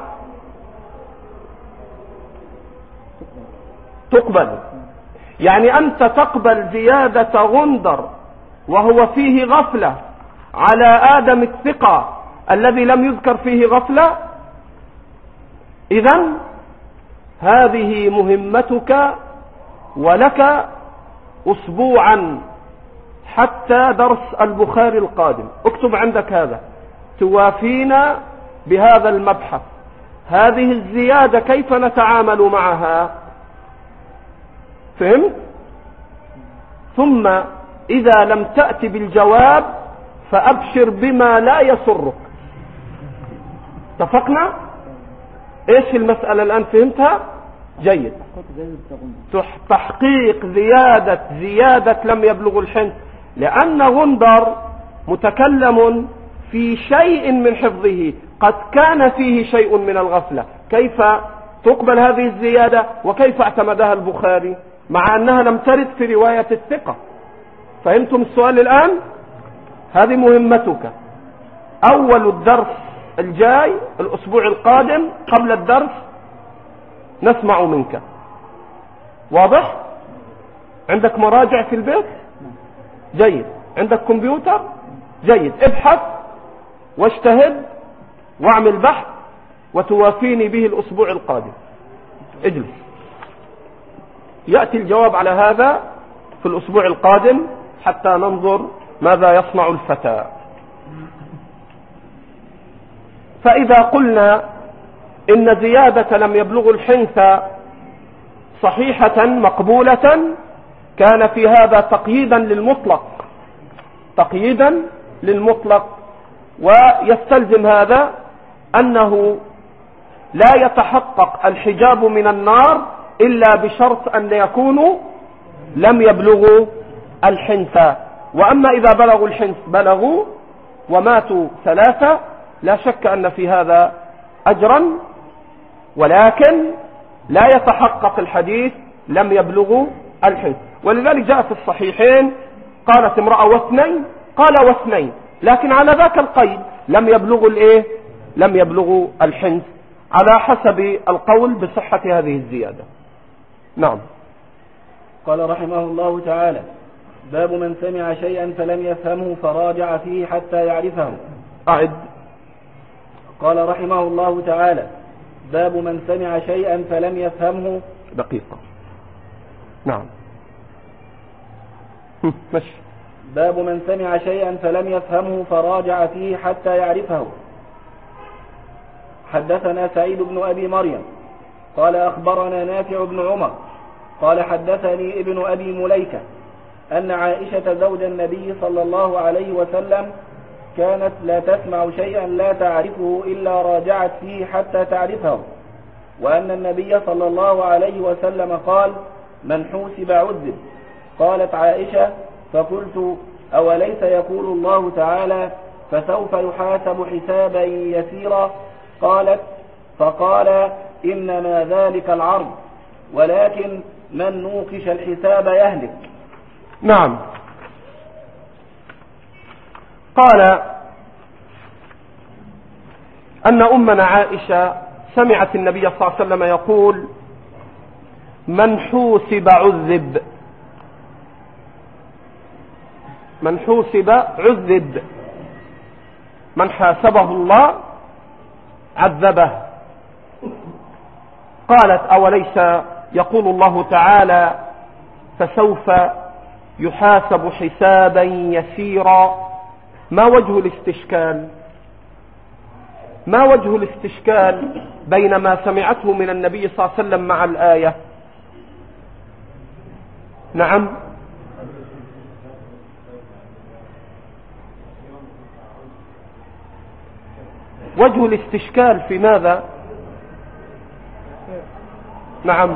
تقبل. يعني أنت تقبل زيادة غندر وهو فيه غفلة على آدم الثقة الذي لم يذكر فيه غفلة؟ إذن هذه مهمتك، ولك أسبوعا حتى درس البخاري القادم. اكتب عندك هذا، توافينا بهذا المبحث. هذه الزيادة كيف نتعامل معها؟ فهمت؟ ثم إذا لم تأتي بالجواب فأبشر بما لا يسرك. اتفقنا؟ ايش المسألة الآن؟ فهمتها؟ جيد. تحقيق زيادة لم يبلغ الحنث، لأن غندر متكلم في شيء من حفظه، قد كان فيه شيء من الغفلة. كيف تقبل هذه الزيادة وكيف اعتمدها البخاري مع أنها لم ترد في رواية الثقة؟ فهمتم السؤال الآن؟ هذه مهمتك. أول الدرس الجاي الأسبوع القادم قبل الدرس نسمع منك. واضح؟ عندك مراجع في البيت؟ جيد. عندك كمبيوتر؟ جيد. ابحث واجتهد واعمل بحث وتوافيني به الأسبوع القادم. اجلس. يأتي الجواب على هذا في الأسبوع القادم حتى ننظر ماذا يصنع الفتى. فإذا قلنا إن زيادة لم يبلغ الحنث صحيحة مقبولة، كان في هذا تقييدا للمطلق، ويستلزم هذا أنه لا يتحقق الحجاب من النار إلا بشرط أن يكونوا لم يبلغوا الحنث. وأما إذا بلغوا الحنث بلغوا وماتوا 3، لا شك أن في هذا أجرا، ولكن لا يتحقق الحديث لم يبلغوا الحنث. ولذلك جاء في الصحيحين قالت امرأة واثنين، قال واثنين، لكن على ذاك القيد لم يبلغوا الحنث، على حسب القول بصحة هذه الزيادة. نعم. قال رحمه الله تعالى: باب من سمع شيئا فلم يفهمه فراجع فيه حتى يعرفه. أعد. قال رحمه الله تعالى: باب من سمع شيئا فلم يفهمه. دقيقة. نعم. ماشي. باب من سمع شيئا فلم يفهمه فراجع فيه حتى يعرفه. حدثنا سعيد بن أبي مريم قال أخبرنا نافع بن عمر قال حدثني ابن أبي مليكة أن عائشة زوج النبي صلى الله عليه وسلم كانت لا تسمع شيئا لا تعرفه إلا راجعت فيه حتى تعرفه، وأن النبي صلى الله عليه وسلم قال: من حوسب عذب. قالت عائشة: فقلت: أوليس يقول الله تعالى: فسوف يحاسب حسابا يسيرا؟ قالت: فقال: إنما ذلك العرض، ولكن من نوقش الحساب يهلك. نعم. قال أن أمنا عائشة سمعت النبي صلى الله عليه وسلم يقول: من حوسب عذب. من حوسب عذب، من حاسبه الله عذبه. قالت: أوليس يقول الله تعالى: فسوف يحاسب حسابا يسيرا؟ ما وجه الاستشكال؟ ما وجه الاستشكال بين ما سمعته من النبي صلى الله عليه وسلم مع الآية؟ نعم. وجه الاستشكال في ماذا؟ نعم.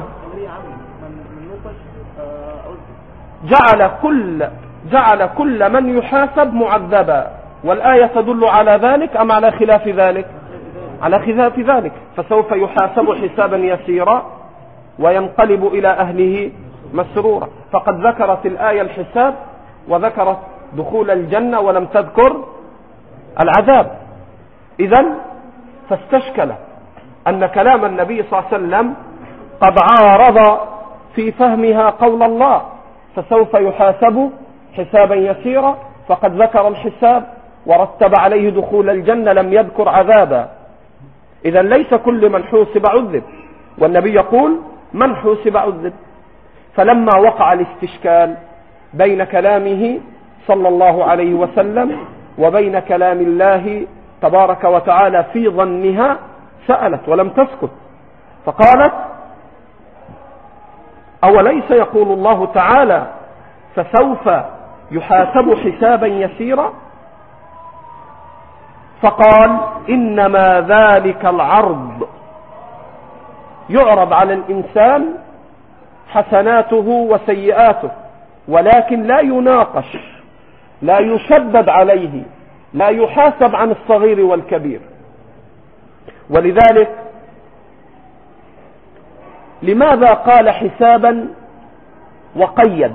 جعل كل من يحاسب معذبا، والآية تدل على ذلك أم على خلاف ذلك؟ على خلاف ذلك. فسوف يحاسب حسابا يسيرا وينقلب إلى أهله مسرورا. فقد ذكرت الآية الحساب وذكرت دخول الجنة ولم تذكر العذاب. إذن فاستشكل أن كلام النبي صلى الله عليه وسلم قد عارض في فهمها قول الله فسوف يحاسب حسابا يسيرا، فقد ذكر الحساب ورتب عليه دخول الجنة، لم يذكر عذابا. إذن ليس كل من حوسب عذب، والنبي يقول من حوسب عذب. فلما وقع الاستشكال بين كلامه صلى الله عليه وسلم وبين كلام الله تبارك وتعالى في ظنها سألت ولم تسكت، فقالت أوليس يقول الله تعالى فسوف يحاسب حسابا يسيرا؟ فقال إنما ذلك العرض، يعرض على الإنسان حسناته وسيئاته، ولكن لا يناقش، لا يشدد عليه، لا يحاسب عن الصغير والكبير. ولذلك لماذا قال حسابا وقيد؟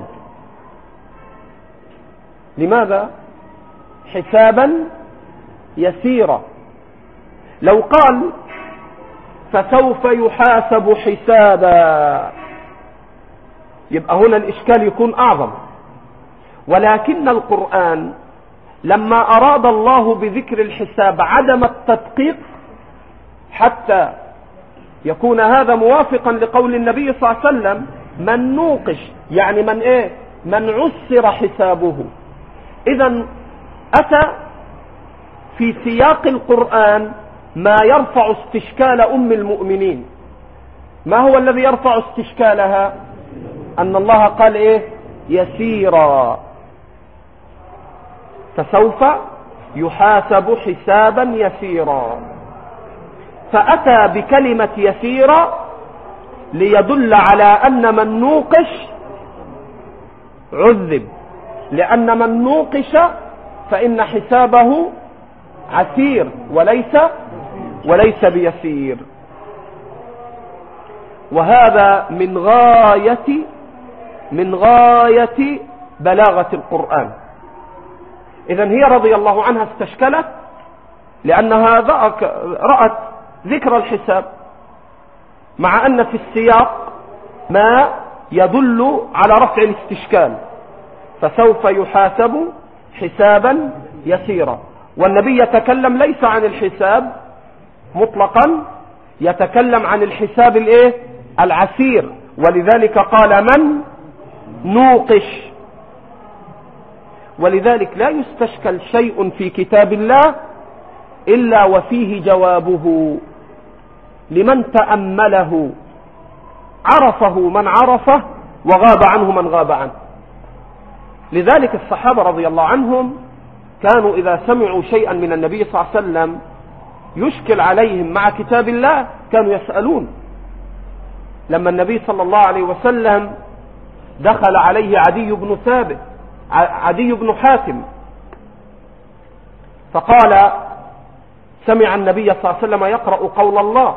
لماذا حسابا يسيرا؟ لو قال فسوف يحاسب حسابا يبقى هنا الإشكال يكون أعظم. ولكن القرآن لما أراد الله بذكر الحساب عدم التدقيق حتى يكون هذا موافقا لقول النبي صلى الله عليه وسلم من نوقش، يعني من عسر حسابه. إذن أتى في سياق القرآن ما يرفع استشكال أم المؤمنين. ما هو الذي يرفع استشكالها؟ أن الله قال يسيرا، فسوف يحاسب حسابا يسيرا، فأتى بكلمة يسيرا ليدل على أن من نوقش عذب، لأن من نوقش فإن حسابه عسير وليس بيسير. وهذا من غاية بلاغة القرآن. إذن هي رضي الله عنها استشكلت لأنها رأت ذكر الحساب، مع أن في السياق ما يدل على رفع الاستشكال، فسوف يحاسب حسابا يسيرا. والنبي يتكلم ليس عن الحساب مطلقا، يتكلم عن الحساب العسير، ولذلك قال من نوقش. ولذلك لا يستشكل شيء في كتاب الله إلا وفيه جوابه لمن تأمله، عرفه من عرفه وغاب عنه من غاب عنه. لذلك الصحابة رضي الله عنهم كانوا إذا سمعوا شيئا من النبي صلى الله عليه وسلم يشكل عليهم مع كتاب الله كانوا يسألون. لما النبي صلى الله عليه وسلم دخل عليه عدي بن حاتم فقال سمع النبي صلى الله عليه وسلم يقرأ قول الله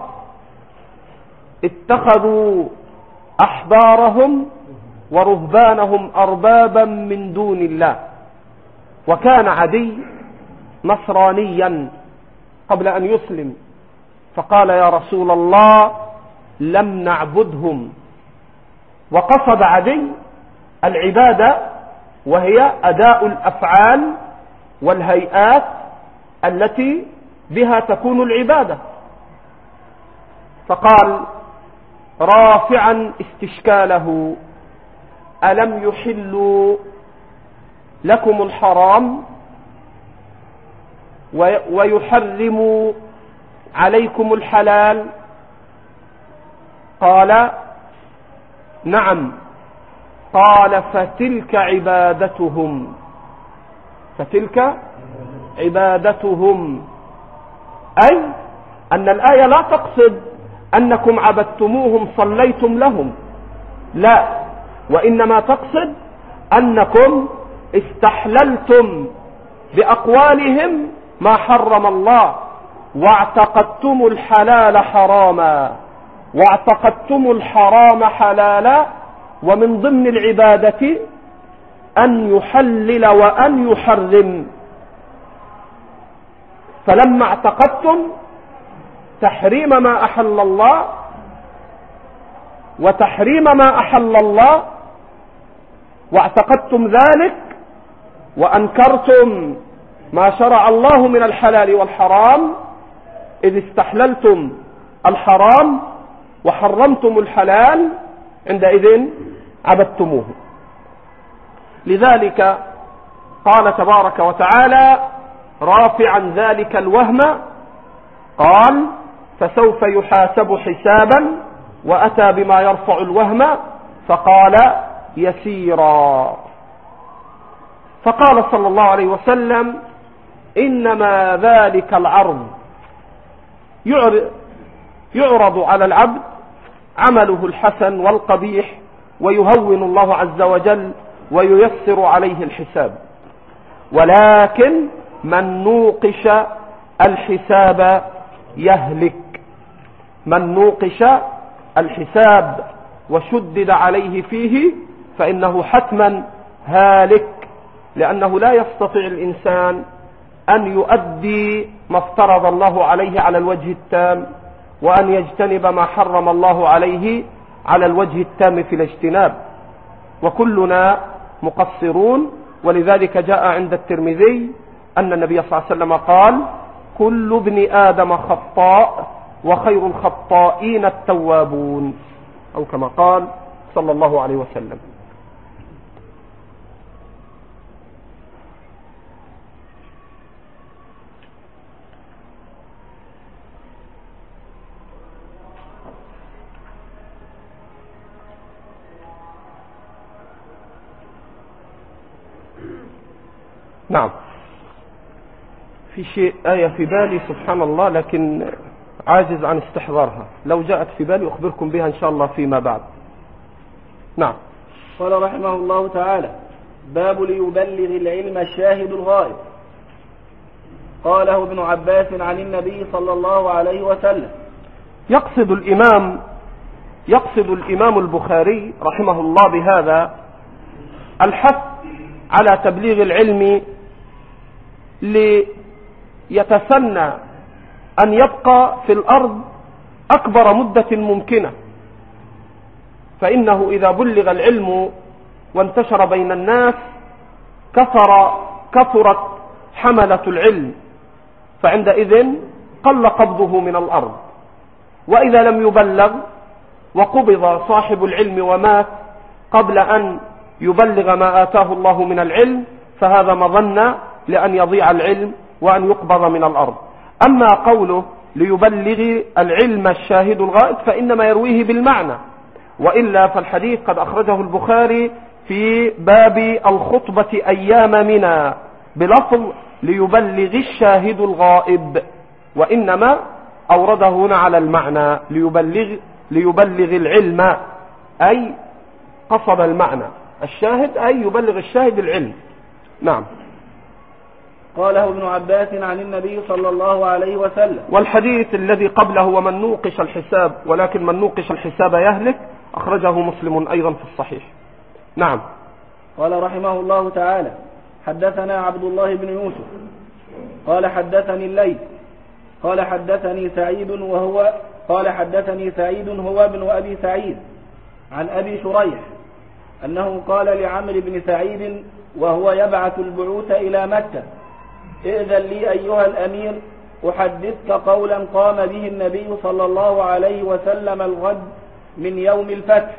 اتخذوا أحبارهم ورهبانهم أربابا من دون الله. وكان عدي نصرانيا قبل أن يسلم، فقال يا رسول الله لم نعبدهم. وقصد عدي العبادة، وهي أداء الأفعال والهيئات التي بها تكون العبادة. فقال رافعا استشكاله ألم يحلوا لكم الحرام ويحرموا عليكم الحلال؟ قال نعم. قال فتلك عبادتهم، فتلك عبادتهم، أي أن الآية لا تقصد أنكم عبدتموهم صليتم لهم، لا، وإنما تقصد أنكم استحللتم بأقوالهم ما حرم الله، واعتقدتم الحلال حراما، واعتقدتم الحرام حلالا، ومن ضمن العبادة أن يحلل وأن يحرم. فلما اعتقدتم تحريم ما أحل الله وتحريم ما أحل الله، واعتقدتم ذلك وأنكرتم ما شرع الله من الحلال والحرام، إذ استحللتم الحرام وحرمتم الحلال، عندئذ عبدتموه. لذلك قال تبارك وتعالى رافعا ذلك الوهم، قال فسوف يحاسب حسابا، وأتى بما يرفع الوهم فقال يسيرا. فقال صلى الله عليه وسلم إنما ذلك العرض يعرض على العبد عمله الحسن والقبيح، ويهون الله عز وجل وييسر عليه الحساب، ولكن من نوقش الحساب يهلك. من نوقش الحساب وشدد عليه فيه فإنه حتما هالك، لأنه لا يستطيع الإنسان أن يؤدي ما افترض الله عليه على الوجه التام، وأن يجتنب ما حرم الله عليه على الوجه التام في الاجتناب، وكلنا مقصرون. ولذلك جاء عند الترمذي أن النبي صلى الله عليه وسلم قال كل ابن آدم خطاء وخير الخطائين التوابون، أو كما قال صلى الله عليه وسلم. نعم، في شيء آية في بالي سبحان الله، لكن عاجز عن استحضارها، لو جاءت في بالي أخبركم بها إن شاء الله فيما بعد. نعم. قال رحمه الله تعالى باب ليبلغ العلم الشاهد الغائب. قاله ابن عباس عن النبي صلى الله عليه وسلم. يقصد الإمام البخاري رحمه الله بهذا الحث على تبليغ العلم ليتسنى أن يبقى في الأرض أكبر مدة ممكنة، فإنه إذا بلغ العلم وانتشر بين الناس كثرت حملة العلم، فعندئذ قل قبضه من الأرض. وإذا لم يبلغ وقبض صاحب العلم ومات قبل أن يبلغ ما آتاه الله من العلم، فهذا مظنة لأن يضيع العلم وأن يقبض من الأرض. أما قوله ليبلغ العلم الشاهد الغائب فإنما يرويه بالمعنى، وإلا فالحديث قد أخرجه البخاري في باب الخطبة أيام منى بلفظ ليبلغ الشاهد الغائب، وإنما أورده هنا على المعنى ليبلغ العلم، أي قصد المعنى الشاهد، أي يبلغ الشاهد العلم. نعم. قاله ابن عباس عن النبي صلى الله عليه وسلم. والحديث الذي قبله ومن نوقش الحساب، ولكن من نوقش الحساب يهلك، أخرجه مسلم أيضا في الصحيح. نعم. قال رحمه الله تعالى حدثنا عبد الله بن يوسف قال حدثني الليث قال حدثني سعيد هو ابن أبي سعيد عن أبي شريح أنه قال لعمرو بن سعيد وهو يبعث البعوث إلى مكة ائذن لي أيها الأمير أحدثك قولا قام به النبي صلى الله عليه وسلم الغد من يوم الفتح.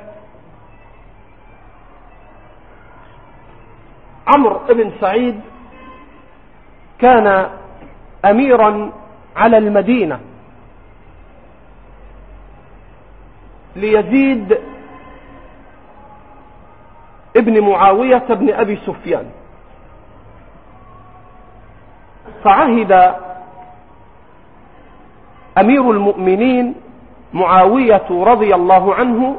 عمرو بن سعيد كان أميرا على المدينة ليزيد ابن معاوية بن أبي سفيان، فعهد أمير المؤمنين معاوية رضي الله عنه،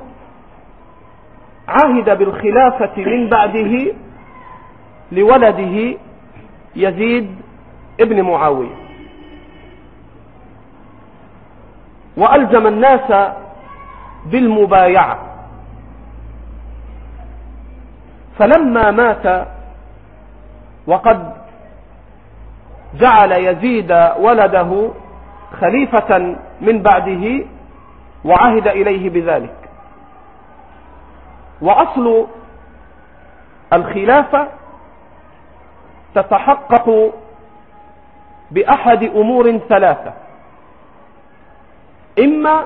عهد بالخلافة من بعده لولده يزيد ابن معاوية، وألزم الناس بالمبايعة. فلما مات وقد جعل يزيد ولده خليفة من بعده وعهد إليه بذلك. وأصل الخلافة تتحقق بأحد أمور ثلاثة: إما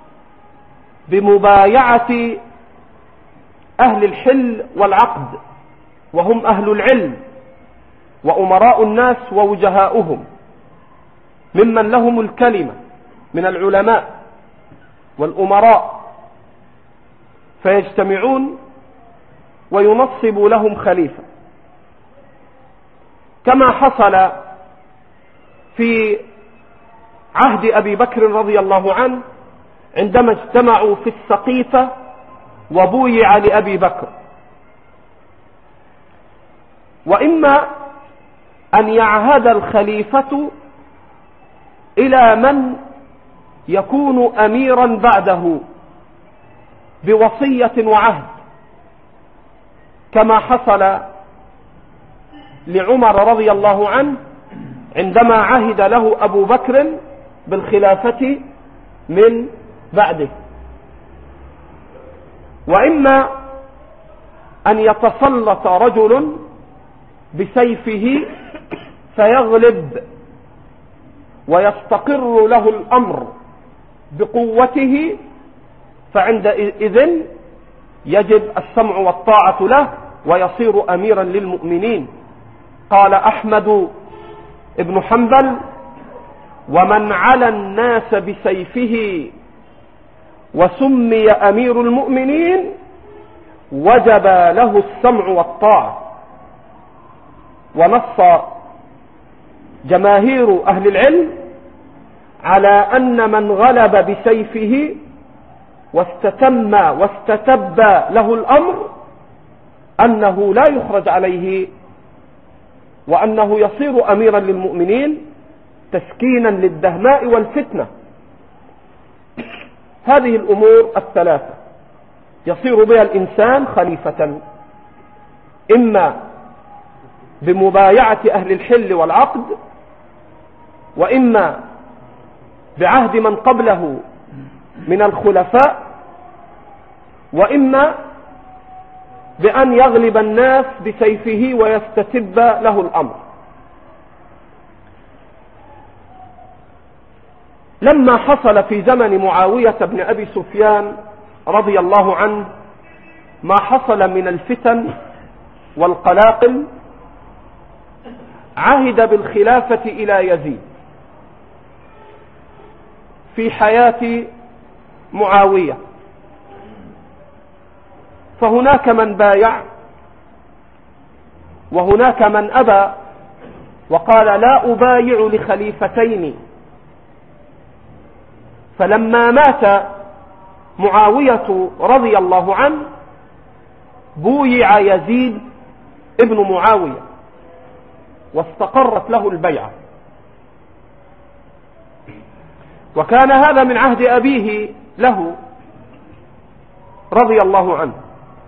بمبايعة أهل الحل والعقد، وهم أهل العلم وأمراء الناس ووجهاؤهم ممن لهم الكلمة من العلماء والأمراء، فيجتمعون وينصب لهم خليفة، كما حصل في عهد أبي بكر رضي الله عنه عندما اجتمعوا في السقيفة وبويع لأبي بكر. وإما أن يعهد الخليفة إلى من يكون أميرا بعده بوصية وعهد، كما حصل لعمر رضي الله عنه عندما عهد له أبو بكر بالخلافة من بعده. وإما أن يتسلط رجل بسيفه فيغلب ويستقر له الأمر بقوته، فعندئذ يجب السمع والطاعة له ويصير أميرا للمؤمنين. قال أحمد ابن حنبل: ومن على الناس بسيفه وسمي أمير المؤمنين وجب له السمع والطاعة. ونص جماهير أهل العلم على أن من غلب بسيفه واستتم واستتب له الأمر أنه لا يخرج عليه، وأنه يصير أميرا للمؤمنين تسكينا للدهماء والفتنة. هذه الأمور الثلاثة يصير بها الإنسان خليفة: إما بمبايعة أهل الحل والعقد، وإما بعهد من قبله من الخلفاء، وإما بأن يغلب الناس بسيفه ويستتب له الأمر. لما حصل في زمن معاوية بن أبي سفيان رضي الله عنه ما حصل من الفتن والقلاقل، عهد بالخلافة إلى يزيد في حياة معاوية، فهناك من بايع وهناك من أبى وقال: لا أبايع لخليفتين. فلما مات معاوية رضي الله عنه بويع يزيد ابن معاوية واستقرت له البيعة، وكان هذا من عهد أبيه له رضي الله عنه.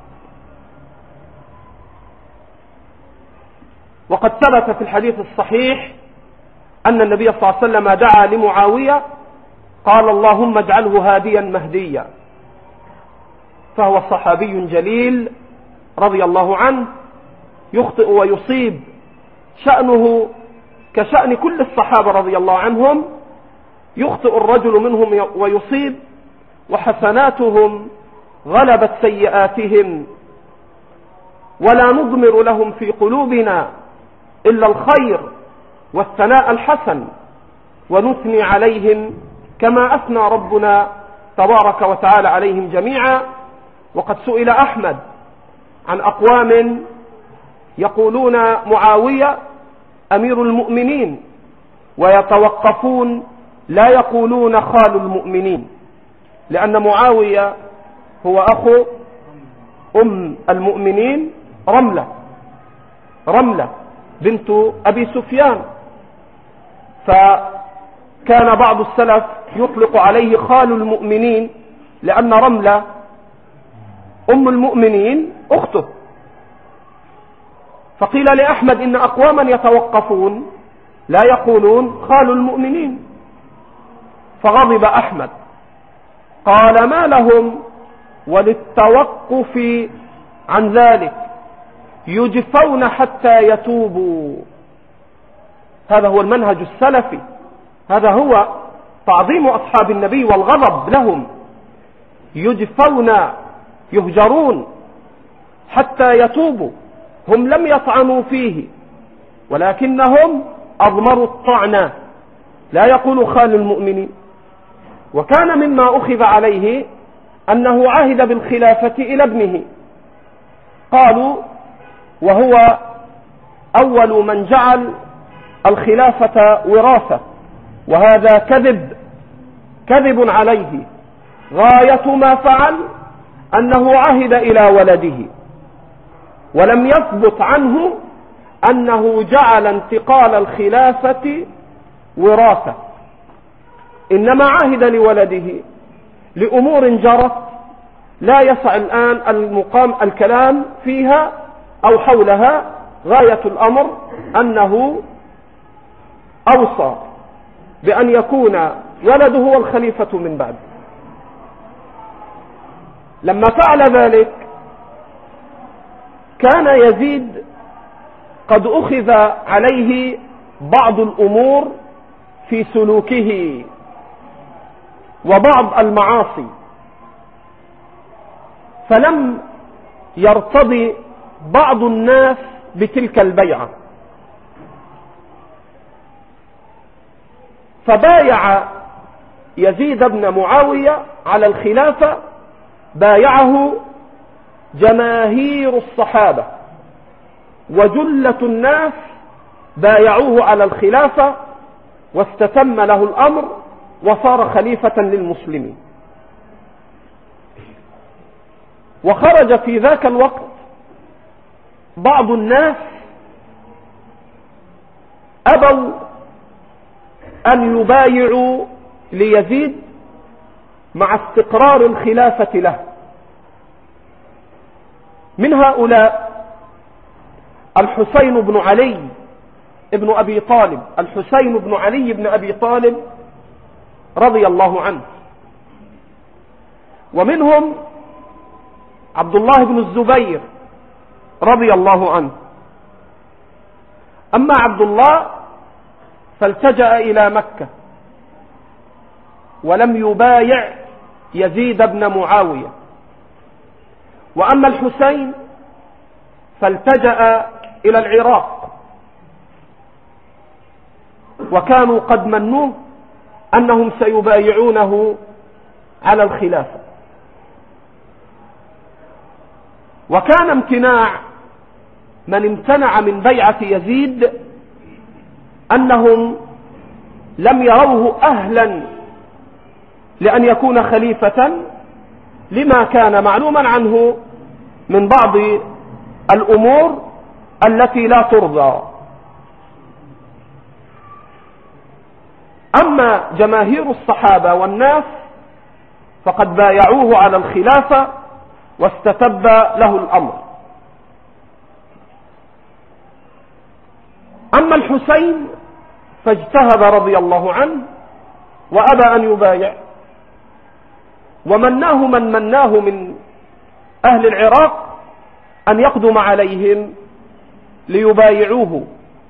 وقد ثبت في الحديث الصحيح أن النبي صلى الله عليه وسلم دعا لمعاوية قال: اللهم اجعله هاديا مهديا. فهو صحابي جليل رضي الله عنه، يخطئ ويصيب، شأنه كشأن كل الصحابة رضي الله عنهم، يخطئ الرجل منهم ويصيب، وحسناتهم غلبت سيئاتهم، ولا نضمر لهم في قلوبنا إلا الخير والثناء الحسن، ونثني عليهم كما أثنى ربنا تبارك وتعالى عليهم جميعا. وقد سئل أحمد عن أقوام يقولون معاوية أمير المؤمنين ويتوقفون لا يقولون خال المؤمنين، لأن معاوية هو أخو أم المؤمنين رملة بنت أبي سفيان، فكان بعض السلف يطلق عليه خال المؤمنين لأن رملة أم المؤمنين أخته. فقيل لأحمد إن أقواما يتوقفون لا يقولون خال المؤمنين، فغضب أحمد قال ما لهم وللتوقف عن ذلك يجفون حتى يتوبوا. هذا هو المنهج السلفي، هذا هو تعظيم أصحاب النبي والغضب لهم. يجفون يهجرون حتى يتوبوا، هم لم يطعنوا فيه ولكنهم أضمروا الطعنة، لا يقول خال المؤمنين. وكان مما أخذ عليه أنه عهد بالخلافة إلى ابنه، قالوا وهو أول من جعل الخلافة وراثة، وهذا كذب عليه. غاية ما فعل أنه عهد إلى ولده، ولم يثبت عنه أنه جعل انتقال الخلافة وراثة، إنما عهد لولده لأمور جرت لا يسع الآن الكلام فيها أو حولها. غاية الأمر أنه أوصى بأن يكون ولده هو الخليفة من بعد. لما فعل ذلك كان يزيد قد أخذ عليه بعض الأمور في سلوكه وبعض المعاصي، فلم يرتضي بعض الناس بتلك البيعة، فبايع يزيد بن معاوية على الخلافة، بايعه جماهير الصحابة وجلة الناس بايعوه على الخلافة، واستتم له الأمر وصار خليفة للمسلمين. وخرج في ذاك الوقت بعض الناس أبوا أن يبايعوا ليزيد مع استقرار الخلافة له. من هؤلاء الحسين بن علي ابن أبي طالب، الحسين بن علي بن أبي طالب رضي الله عنه، ومنهم عبد الله بن الزبير رضي الله عنه. أما عبد الله فالتجأ إلى مكة ولم يبايع يزيد بن معاوية، وأما الحسين فالتجأ إلى العراق، وكانوا قد منوه أنهم سيبايعونه على الخلافة. وكان امتناع من امتنع من بيعة يزيد أنهم لم يروه أهلا لأن يكون خليفة، لما كان معلوما عنه من بعض الأمور التي لا ترضى. أما جماهير الصحابة والناس فقد بايعوه على الخلافة واستتب له الأمر. أما الحسين فاجتهد رضي الله عنه وأبى أن يبايع، ومناه من مناه من أهل العراق أن يقدم عليهم ليبايعوه،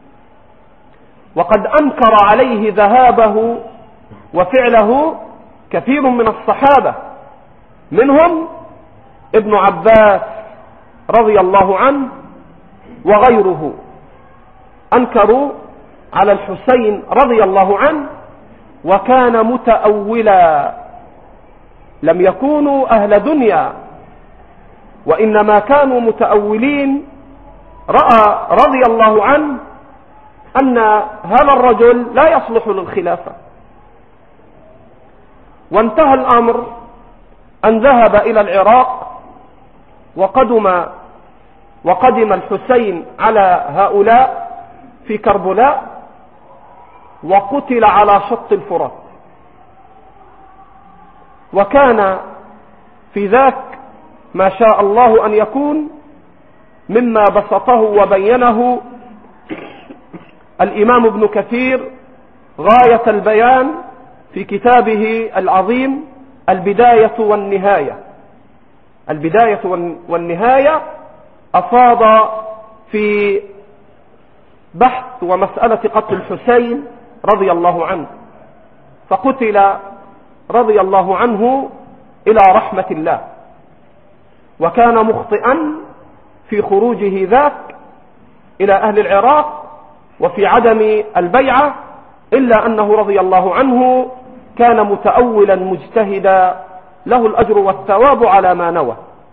وقد أنكر عليه ذهابه وفعله كثير من الصحابة، منهم ابن عباس رضي الله عنه وغيره، أنكروا على الحسين رضي الله عنه، وكان متأولا لم يكونوا أهل دنيا، وإنما كانوا متأولين، رأى رضي الله عنه أن هذا الرجل لا يصلح للخلافة، وانتهى الأمر أن ذهب إلى العراق، وقدم الحسين على هؤلاء في كربلاء، وقتل على شط الفرات. وكان في ذاك ما شاء الله أن يكون مما بسطه وبينه الإمام ابن كثير غاية البيان في كتابه العظيم البداية والنهاية. البداية والنهاية أفاض في بحث ومسألة قتل الحسين رضي الله عنه، فقتل رضي الله عنه إلى رحمة الله، وكان مخطئا في خروجه ذاك إلى أهل العراق وفي عدم البيعة، إلا أنه رضي الله عنه كان متأولا مجتهدا له الأجر والثواب على ما نوى.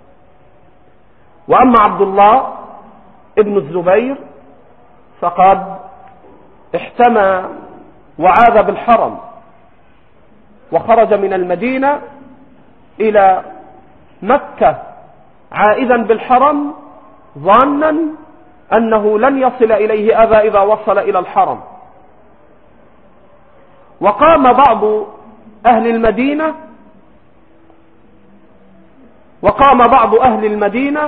وأما عبد الله ابن الزبير فقد احتمى وعاذ بالحرم، وخرج من المدينة إلى مكة عائذا بالحرم، ظانا أنه لن يصل إليه أذى إذا وصل إلى الحرم. وقام بعض أهل المدينة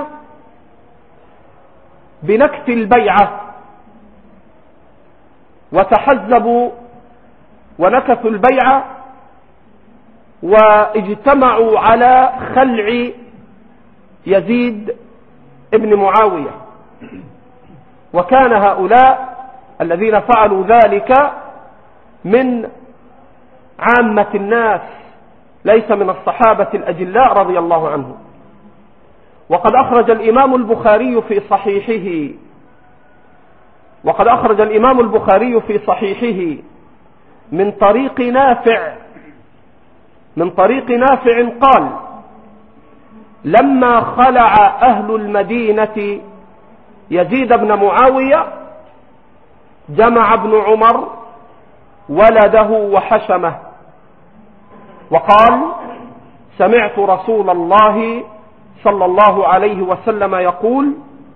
بنكث البيعة، وتحزبوا ونكثوا البيعة، واجتمعوا على خلع يزيد ابن معاوية. وكان هؤلاء الذين فعلوا ذلك من عامة الناس، ليس من الصحابة الأجلاء رضي الله عنهم. وقد أخرج الإمام البخاري في صحيحه من طريق نافع قال: لما خلع أهل المدينة يزيد بن معاوية جمع ابن عمر ولده وحشمه، وقال: سمعت رسول الله صلى الله عليه وسلم يقول: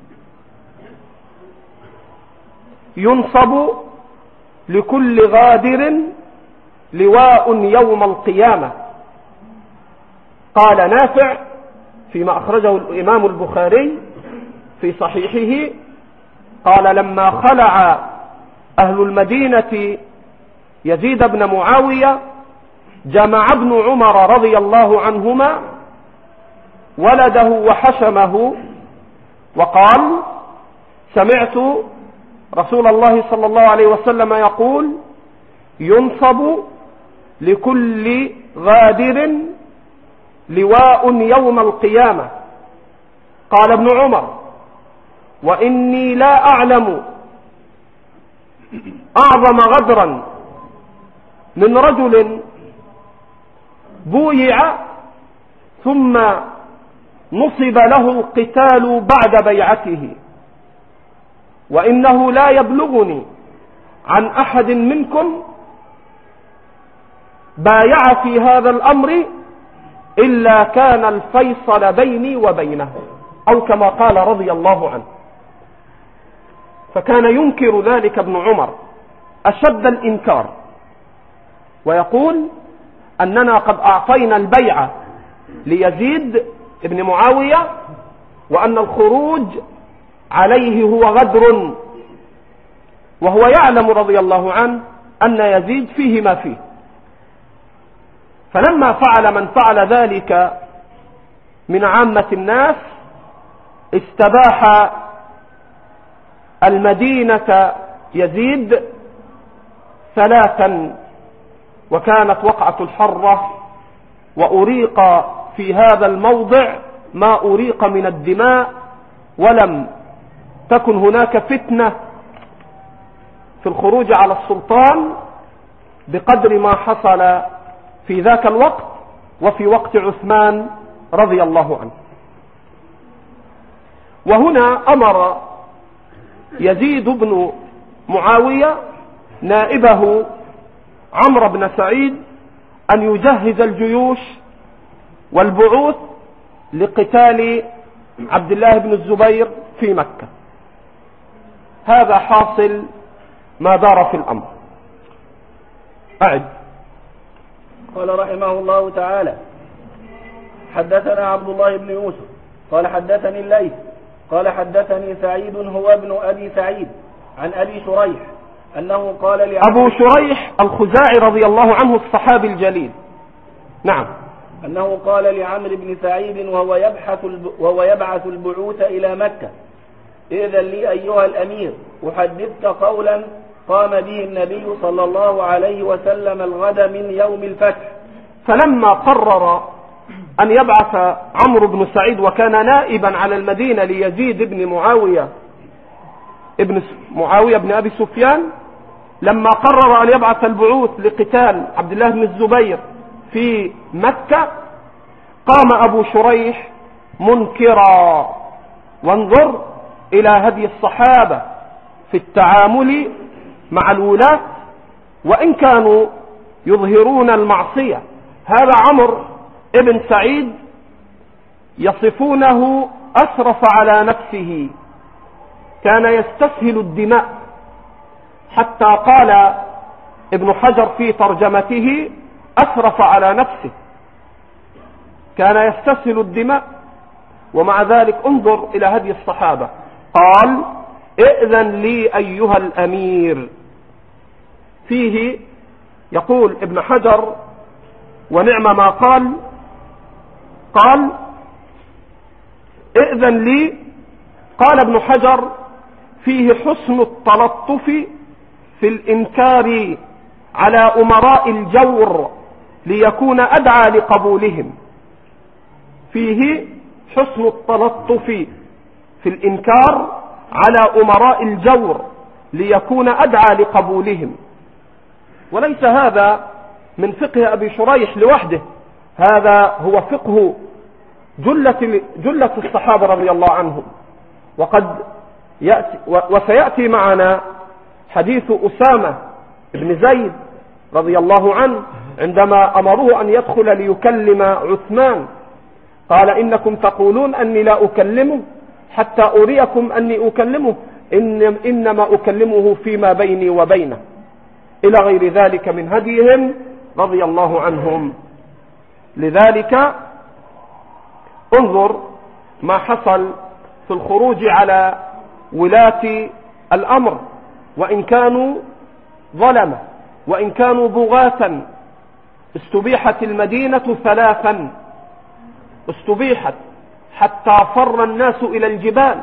ينصب لكل غادر لواء يوم القيامة. قال نافع فيما أخرجه الإمام البخاري في صحيحه، قال: لما خلع أهل المدينة يزيد بن معاوية جمع ابن عمر رضي الله عنهما ولده وحشمه، وقال: سمعت رسول الله صلى الله عليه وسلم يقول: ينصب لكل غادر لواء يوم القيامة. قال ابن عمر: وإني لا أعلم أعظم غدرا من رجل بويع ثم نصب له القتال بعد بيعته، وإنه لا يبلغني عن أحد منكم بايع في هذا الأمر إلا كان الفيصل بيني وبينه، أو كما قال رضي الله عنه. فكان ينكر ذلك ابن عمر أشد الإنكار، ويقول: أننا قد أعطينا البيعة ليزيد ابن معاوية، وأن الخروج عليه هو غدر، وهو يعلم رضي الله عنه أن يزيد فيه ما فيه. فلما فعل من فعل ذلك من عامة الناس استباح المدينة يزيد 3، وكانت وقعة الحرة، وأريق في هذا الموضع ما أريق من الدماء، ولم تكن هناك فتنة في الخروج على السلطان بقدر ما حصل في ذاك الوقت، وفي وقت عثمان رضي الله عنه. وهنا أمر يزيد بن معاوية نائبه عمرو بن سعيد أن يجهز الجيوش والبعوث لقتال عبد الله بن الزبير في مكة. هذا حاصل ما دار في الأمر. أعد. قال رحمه الله تعالى: حدثنا عبد الله بن يوسف قال حدثني الليث قال حدثني سعيد هو ابن أبي سعيد عن أبي شريح أنه قال أبو شريح الخزاعي رضي الله عنه الصحابي الجليل. نعم. أنه قال لعمرو بن سعيد وهو يبعث البعوث إلى مكة: إذن لي أيها الأمير أحدثك قولا قام به النبي صلى الله عليه وسلم الغد من يوم الفتح. فلما قرر أن يبعث عمرو بن سعيد وكان نائبا على المدينة ليزيد بن معاوية بن أبي سفيان، لما قرر أن يبعث البعوث لقتال عبد الله بن الزبير في مكة قام أبو شريح منكرا. وانظر إلى هدي الصحابة في التعامل مع الولاة وإن كانوا يظهرون المعصية. هذا عمرو ابن سعيد يصفونه أسرف على نفسه، كان يستسهل الدماء، حتى قال ابن حجر في ترجمته أسرف على نفسه، كان يستسهل الدماء. ومع ذلك انظر إلى هدي الصحابة، قال: ائذن لي أيها الأمير. فيه يقول ابن حجر ونعم ما قال ائذن لي. قال ابن حجر: فيه حسن التلطف في الإنكار على أمراء الجور ليكون أدعى لقبولهم. فيه حسن التلطف في الإنكار على أمراء الجور ليكون أدعى لقبولهم. وليس هذا من فقه أبي شريح لوحده، هذا هو فقه جلة الصحابة رضي الله عنهم. وسيأتي معنا حديث أسامة بن زيد رضي الله عنه عندما أمروه أن يدخل ليكلم عثمان، قال: إنكم تقولون أني لا أكلمه حتى أريكم أني أكلمه، إنما أكلمه فيما بيني وبينه، إلى غير ذلك من هديهم رضي الله عنهم. لذلك انظر ما حصل في الخروج على ولاة الأمر، وإن كانوا ظلمة وإن كانوا بغاة. استبيحت المدينة ثلاثا، استبيحت حتى فر الناس إلى الجبال،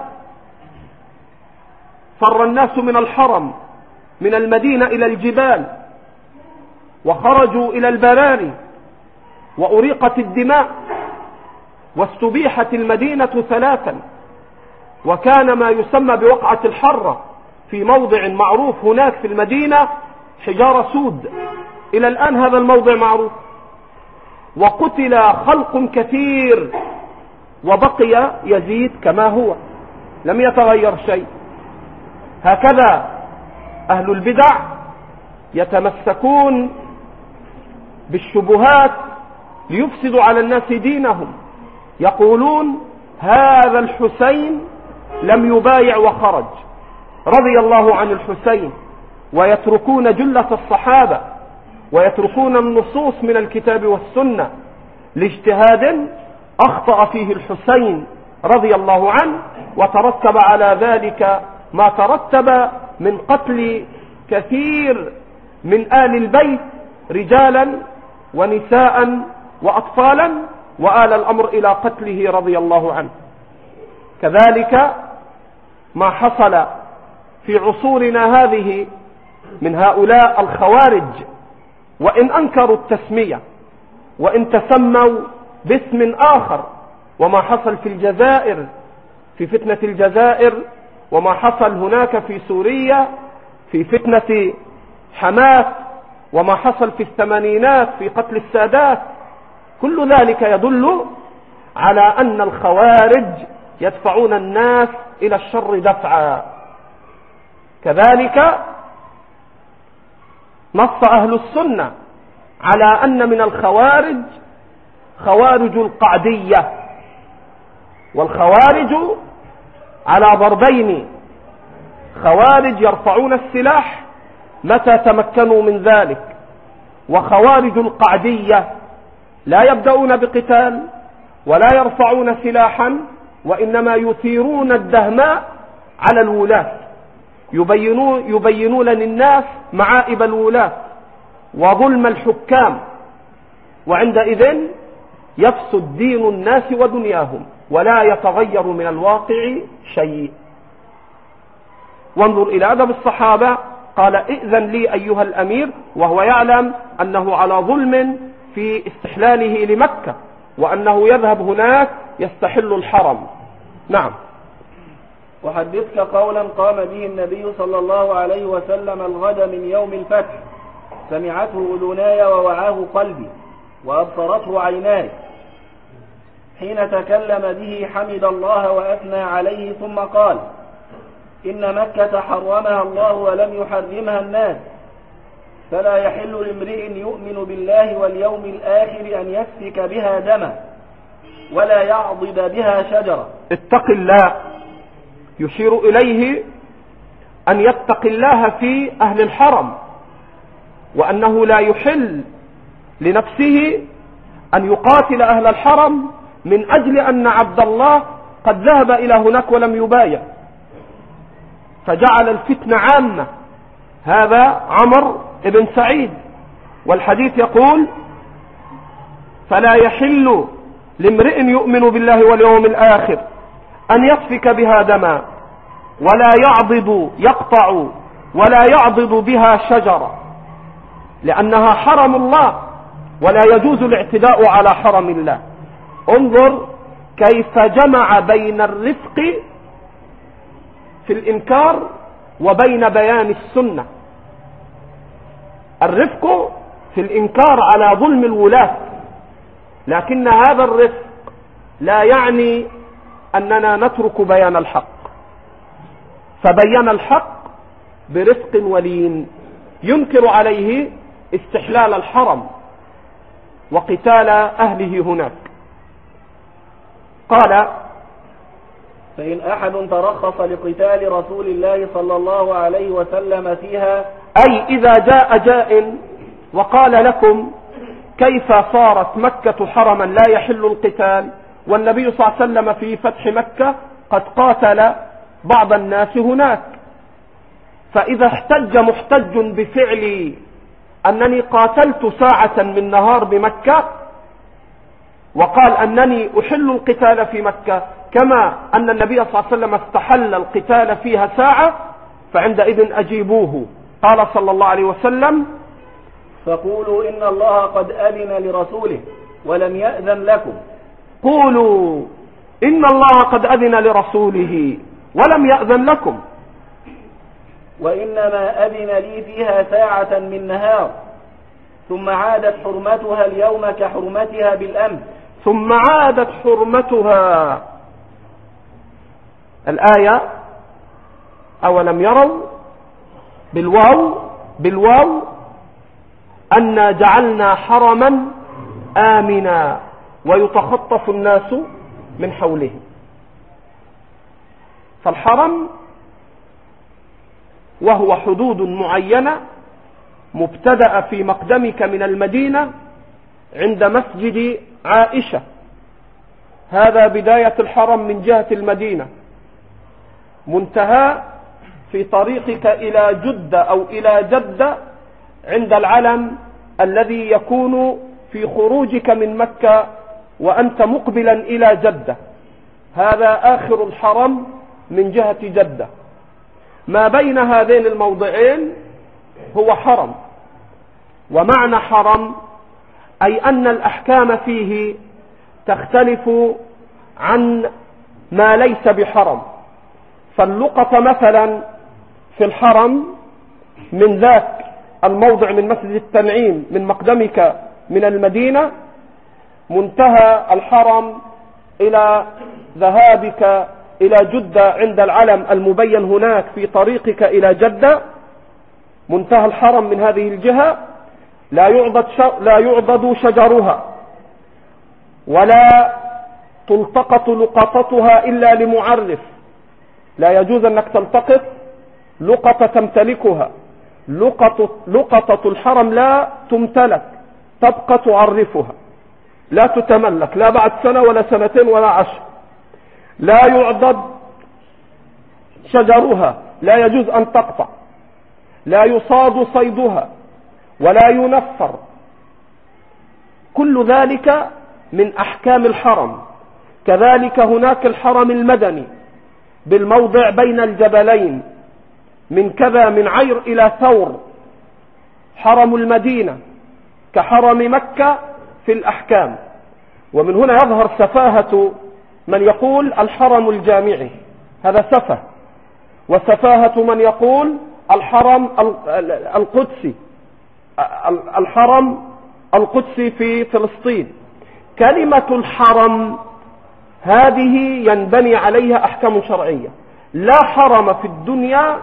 فر الناس من الحرم من المدينة إلى الجبال، وخرجوا إلى البراري، وأريقت الدماء، واستبيحت المدينة ثلاثا. وكان ما يسمى بوقعة الحرة في موضع معروف هناك في المدينة حجارة سود، إلى الآن هذا الموضع معروف. وقتل خلق كثير وبقي يزيد كما هو، لم يتغير شيء. هكذا أهل البدع يتمسكون بالشبهات ليفسدوا على الناس دينهم. يقولون: هذا الحسين لم يبايع وخرج، رضي الله عن الحسين، ويتركون جلة الصحابة ويتركون النصوص من الكتاب والسنة لاجتهاد أخطأ فيه الحسين رضي الله عنه، وترتب على ذلك ما ترتب من قتل كثير من آل البيت رجالا ونساء وأطفالا، وآل الأمر إلى قتله رضي الله عنه. كذلك ما حصل في عصورنا هذه من هؤلاء الخوارج، وإن أنكروا التسمية وإن تسموا باسم آخر، وما حصل في الجزائر في فتنة الجزائر، وما حصل هناك في سوريا في فتنة حماس، وما حصل في الثمانينات في قتل السادات، كل ذلك يدل على أن الخوارج يدفعون الناس إلى الشر دفعا. كذلك نص أهل السنة على أن من الخوارج خوارج القعدية، والخوارج على ضربين: خوارج يرفعون السلاح متى تمكنوا من ذلك، وخوارج القعدية لا يبدأون بقتال ولا يرفعون سلاحا، وإنما يثيرون الدهماء على الولاة، يبينون للناس معائب الولاة وظلم الحكام، وعندئذ يفسد دين الناس ودنياهم ولا يتغير من الواقع شيء. وانظر إلى أدب الصحابة، قال: ائذن لي أيها الأمير، وهو يعلم أنه على ظلم في استحلاله لمكة، وأنه يذهب هناك يستحل الحرم. نعم. وحدثك قولا قام به النبي صلى الله عليه وسلم الغد من يوم الفتح، سمعته أذناي ووعاه قلبي وأبصرته عيناي. حين تكلم به حمد الله وأثنى عليه، ثم قال: إن مكة حرمها الله ولم يحرمها الناس، فلا يحل لامرئ يؤمن بالله واليوم الآخر أن يسفك بها دما ولا يعضد بها شجرة. اتق الله، يشير إليه أن يتقي الله في أهل الحرم، وأنه لا يحل لنفسه أن يقاتل أهل الحرم من أجل أن عبد الله قد ذهب إلى هناك ولم يبايع، فجعل الفتنة عامة. هذا عمر بن سعيد، والحديث يقول: فلا يحل لامرئ يؤمن بالله واليوم الآخر أن يسفك بها دما ولا يعضد يقطع ولا يعضد بها شجرة، لأنها حرم الله ولا يجوز الاعتداء على حرم الله. انظر كيف جمع بين الرفق في الإنكار وبين بيان السنة. الرفق في الإنكار على ظلم الولاة، لكن هذا الرفق لا يعني أننا نترك بيان الحق، فبين الحق برفق ولين ينكر عليه استحلال الحرم وقتال أهله هناك. قال: فإن أحد ترخص لقتال رسول الله صلى الله عليه وسلم فيها، أي إذا جاء جاء وقال لكم: كيف صارت مكة حرما لا يحل القتال، والنبي صلى الله عليه وسلم في فتح مكة قد قاتل بعض الناس هناك، فإذا احتج محتج بفعلي أنني قاتلت ساعة من نهار بمكة، وقال أنني أحل القتال في مكة كما أن النبي صلى الله عليه وسلم استحل القتال فيها ساعة، فعندئذ أجيبوه. قال صلى الله عليه وسلم: فقولوا إن الله قد أذن لرسوله ولم يأذن لكم. قولوا إن الله قد أذن لرسوله ولم يأذن لكم. وإنما أذن لي فيها ساعة من نهار، ثم عادت حرمتها اليوم كحرمتها بالأمس. ثم عادت حرمتها. الآية: أولم يروا بالواو أنا جعلنا حرما آمنا ويتخطف الناس من حولهم. فالحرم وهو حدود معينة مبتدأ في مقدمك من المدينة عند مسجد عائشة، هذا بداية الحرم من جهة المدينة، منتهى في طريقك إلى جدة أو إلى جدة عند العلم الذي يكون في خروجك من مكة وأنت مقبلا إلى جدة، هذا آخر الحرم من جهة جدة. ما بين هذين الموضعين هو حرم. ومعنى حرم أي أن الأحكام فيه تختلف عن ما ليس بحرم. فاللقطة مثلا في الحرم من ذاك الموضع من مسجد التنعيم من مقدمك من المدينة منتهى الحرم إلى ذهابك إلى جدة عند العلم المبين هناك في طريقك إلى جدة، منتهى الحرم من هذه الجهة لا يعضد شجرها ولا تلتقط لقطتها إلا لمعرف. لا يجوز أنك تلتقط لقطة تمتلكها. لقطة الحرم لا تمتلك، تبقى تعرفها، لا تتملك، لا بعد سنة ولا سنتين ولا 10. لا يعضد شجرها، لا يجوز أن تقطع، لا يصاد صيدها ولا ينفر. كل ذلك من أحكام الحرم. كذلك هناك الحرم المدني بالموضع بين الجبلين من كذا من عير إلى ثور، حرم المدينة كحرم مكة في الأحكام. ومن هنا يظهر سفاهة من يقول الحرم الجامعي، هذا سفه، وسفاهة من يقول الحرم القدسي، الحرم القدسي في فلسطين. كلمة الحرم هذه ينبني عليها أحكام شرعية. لا حرم في الدنيا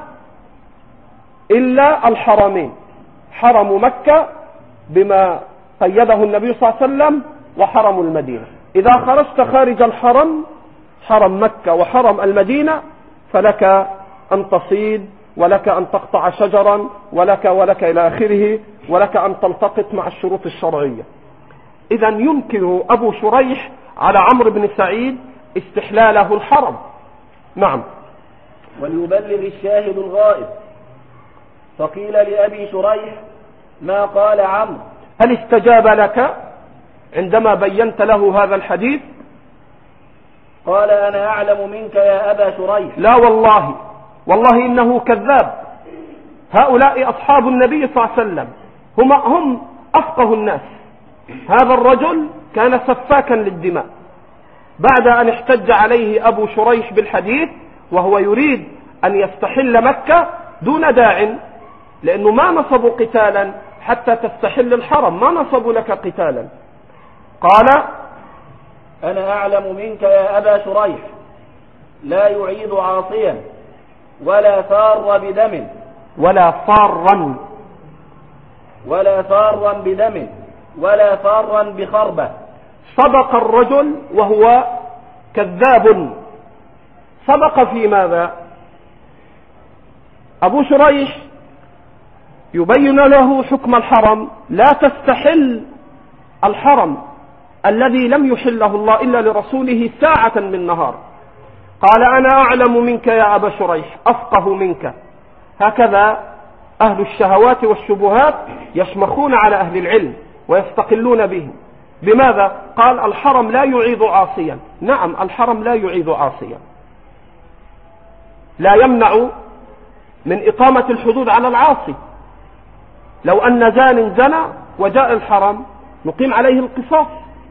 إلا الحرمين، حرم مكة بما قيده النبي صلى الله عليه وسلم، وحرم المدينة. إذا خرجت خارج الحرم، حرم مكة وحرم المدينة، فلك أن تصيد، ولك أن تقطع شجرا، ولك إلى آخره، ولك أن تلتقط مع الشروط الشرعية. إذا ينكر أبو شريح على عمرو بن سعيد استحلاله الحرم. نعم. وليبلغ الشاهد الغائب. فقيل لأبي شريح: ما قال عمرو؟ هل استجاب لك عندما بينت له هذا الحديث؟ قال: أنا أعلم منك يا أبا شريح. لا والله، والله إنه كذاب. هؤلاء أصحاب النبي صلى الله عليه وسلم، هم أفقه الناس. هذا الرجل كان سفاكا للدماء. بعد أن احتج عليه أبو شريح بالحديث وهو يريد أن يستحل مكة دون داع، لأنه ما نصبوا قتالا حتى تستحل الحرم، ما نصبوا لك قتالا. قال: أنا أعلم منك يا أبا شريح لا يعيد عاصيا ولا ثار بدم ولا فارا بدم ولا فارا بخربة. صدق الرجل وهو كذاب. صدق في ماذا؟ أبو شريح يبين له حكم الحرم: لا تستحل الحرم الذي لم يحله الله إلا لرسوله ساعة من نهار. قال: أنا أعلم منك يا أبا شريح، أفقه منك. هكذا أهل الشهوات والشبهات يشمخون على أهل العلم ويستقلون بهم. بماذا؟ قال: الحرم لا يعيد عاصيا. نعم، الحرم لا يعيد عاصيا، لا يمنع من إقامة الحدود على العاصي. لو أن زان زنى وجاء الحرم نقيم عليه القصاص.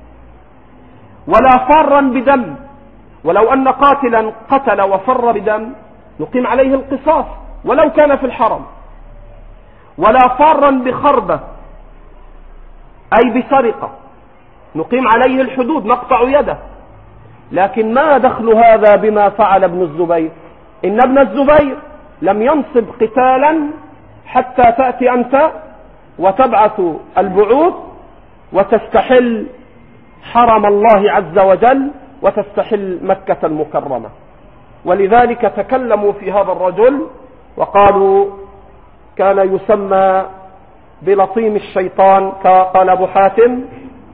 ولا فارا بدم، ولو أن قاتلا قتل وفر بدم نقيم عليه القصاص ولو كان في الحرم. ولا فارا بخربة أي بسرقة نقيم عليه الحدود، نقطع يده. لكن ما دخل هذا بما فعل ابن الزبير؟ إن ابن الزبير لم ينصب قتالا حتى تأتي أنت وتبعث البعوث وتستحل حرم الله عز وجل وتستحل مكة المكرمة. ولذلك تكلموا في هذا الرجل وقالوا كان يسمى بلطيم الشيطان، قال أبو حاتم،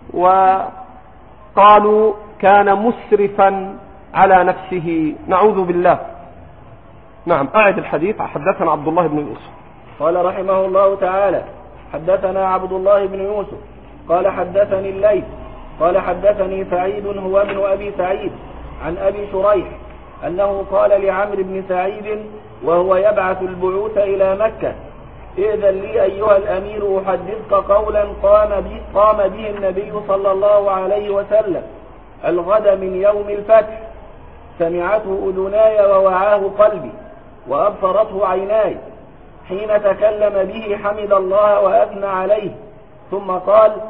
وقالوا كان مسرفا على نفسه، نعوذ بالله. نعم، أعد الحديث. حدثنا عبد الله بن يوسف قال رحمه الله تعالى: حدثنا عبد الله بن يوسف قال حدثني الليث قال حدثني سعيد هو ابن أبي سعيد عن أبي شريح أنه قال لعمرو بن سعيد وهو يبعث البعوث إلى مكة: ائذن لي أيها الأمير أحدثك قولا قام به النبي صلى الله عليه وسلم الغد من يوم الفتح، سمعته أذناي ووعاه قلبي وأبصرته عيناي. حين تكلم به حمد الله وأثنى عليه، ثم قال: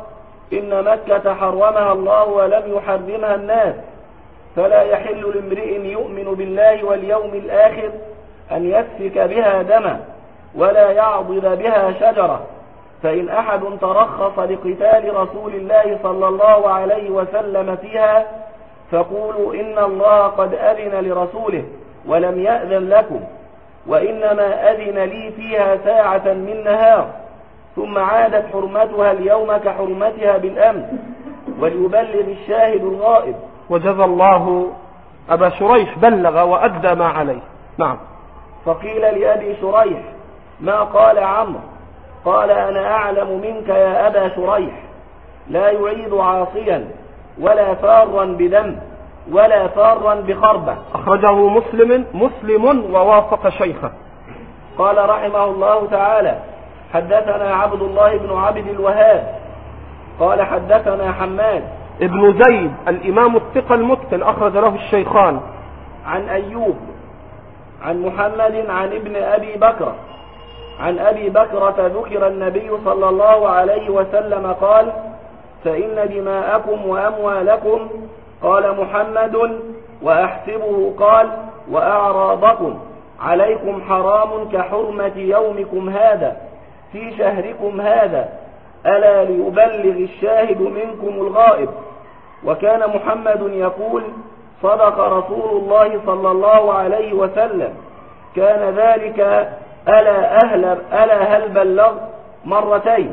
إن مكة حرمها الله ولم يحرمها الناس، فلا يحل لامرئ يؤمن بالله واليوم الآخر أن يسفك بها دما ولا يعضد بها شجرة. فإن أحد ترخص لقتال رسول الله صلى الله عليه وسلم فيها فقولوا إن الله قد أذن لرسوله ولم يأذن لكم، وإنما أذن لي فيها ساعة من نهار، ثم عادت حرمتها اليوم كحرمتها بالأمس، وليبلغ الشاهد الغائب. وجزى الله أبا شريح، بلغ وأدى ما عليه. نعم. فقيل لأبي شريح: ما قال عمرو؟ قال: أنا أعلم منك يا أبا شريح، لا يعيد عاصيا ولا فارا بدم ولا فارا بخربة. أخرجه مسلم ووافق شيخه. قال رحمه الله تعالى: حدثنا عبد الله بن عبد الوهاب قال حدثنا حماد ابن زيد الإمام الثقة المتقن، أخرج له الشيخان. عن أيوب عن محمد عن ابن أبي بكر عن أبي بكرة ذكر النبي صلى الله عليه وسلم قال: فإن دماءكم وأموالكم، قال محمد وأحسبه قال: وأعراضكم عليكم حرام كحرمة يومكم هذا في شهركم هذا، ألا ليبلغ الشاهد منكم الغائب. وكان محمد يقول: صدق رسول الله صلى الله عليه وسلم، كان ذلك ألا هل بلغ مرتين.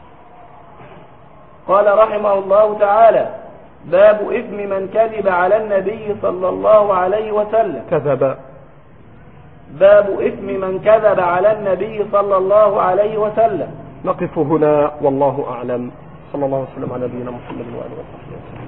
قال رحمه الله تعالى: باب إثم من كذب على النبي صلى الله عليه وسلم. باب إثم من كذب على النبي صلى الله عليه وسلم. نقف هنا والله أعلم. صلى الله وسلم على نبينا محمد وآله وصحبه وسلم.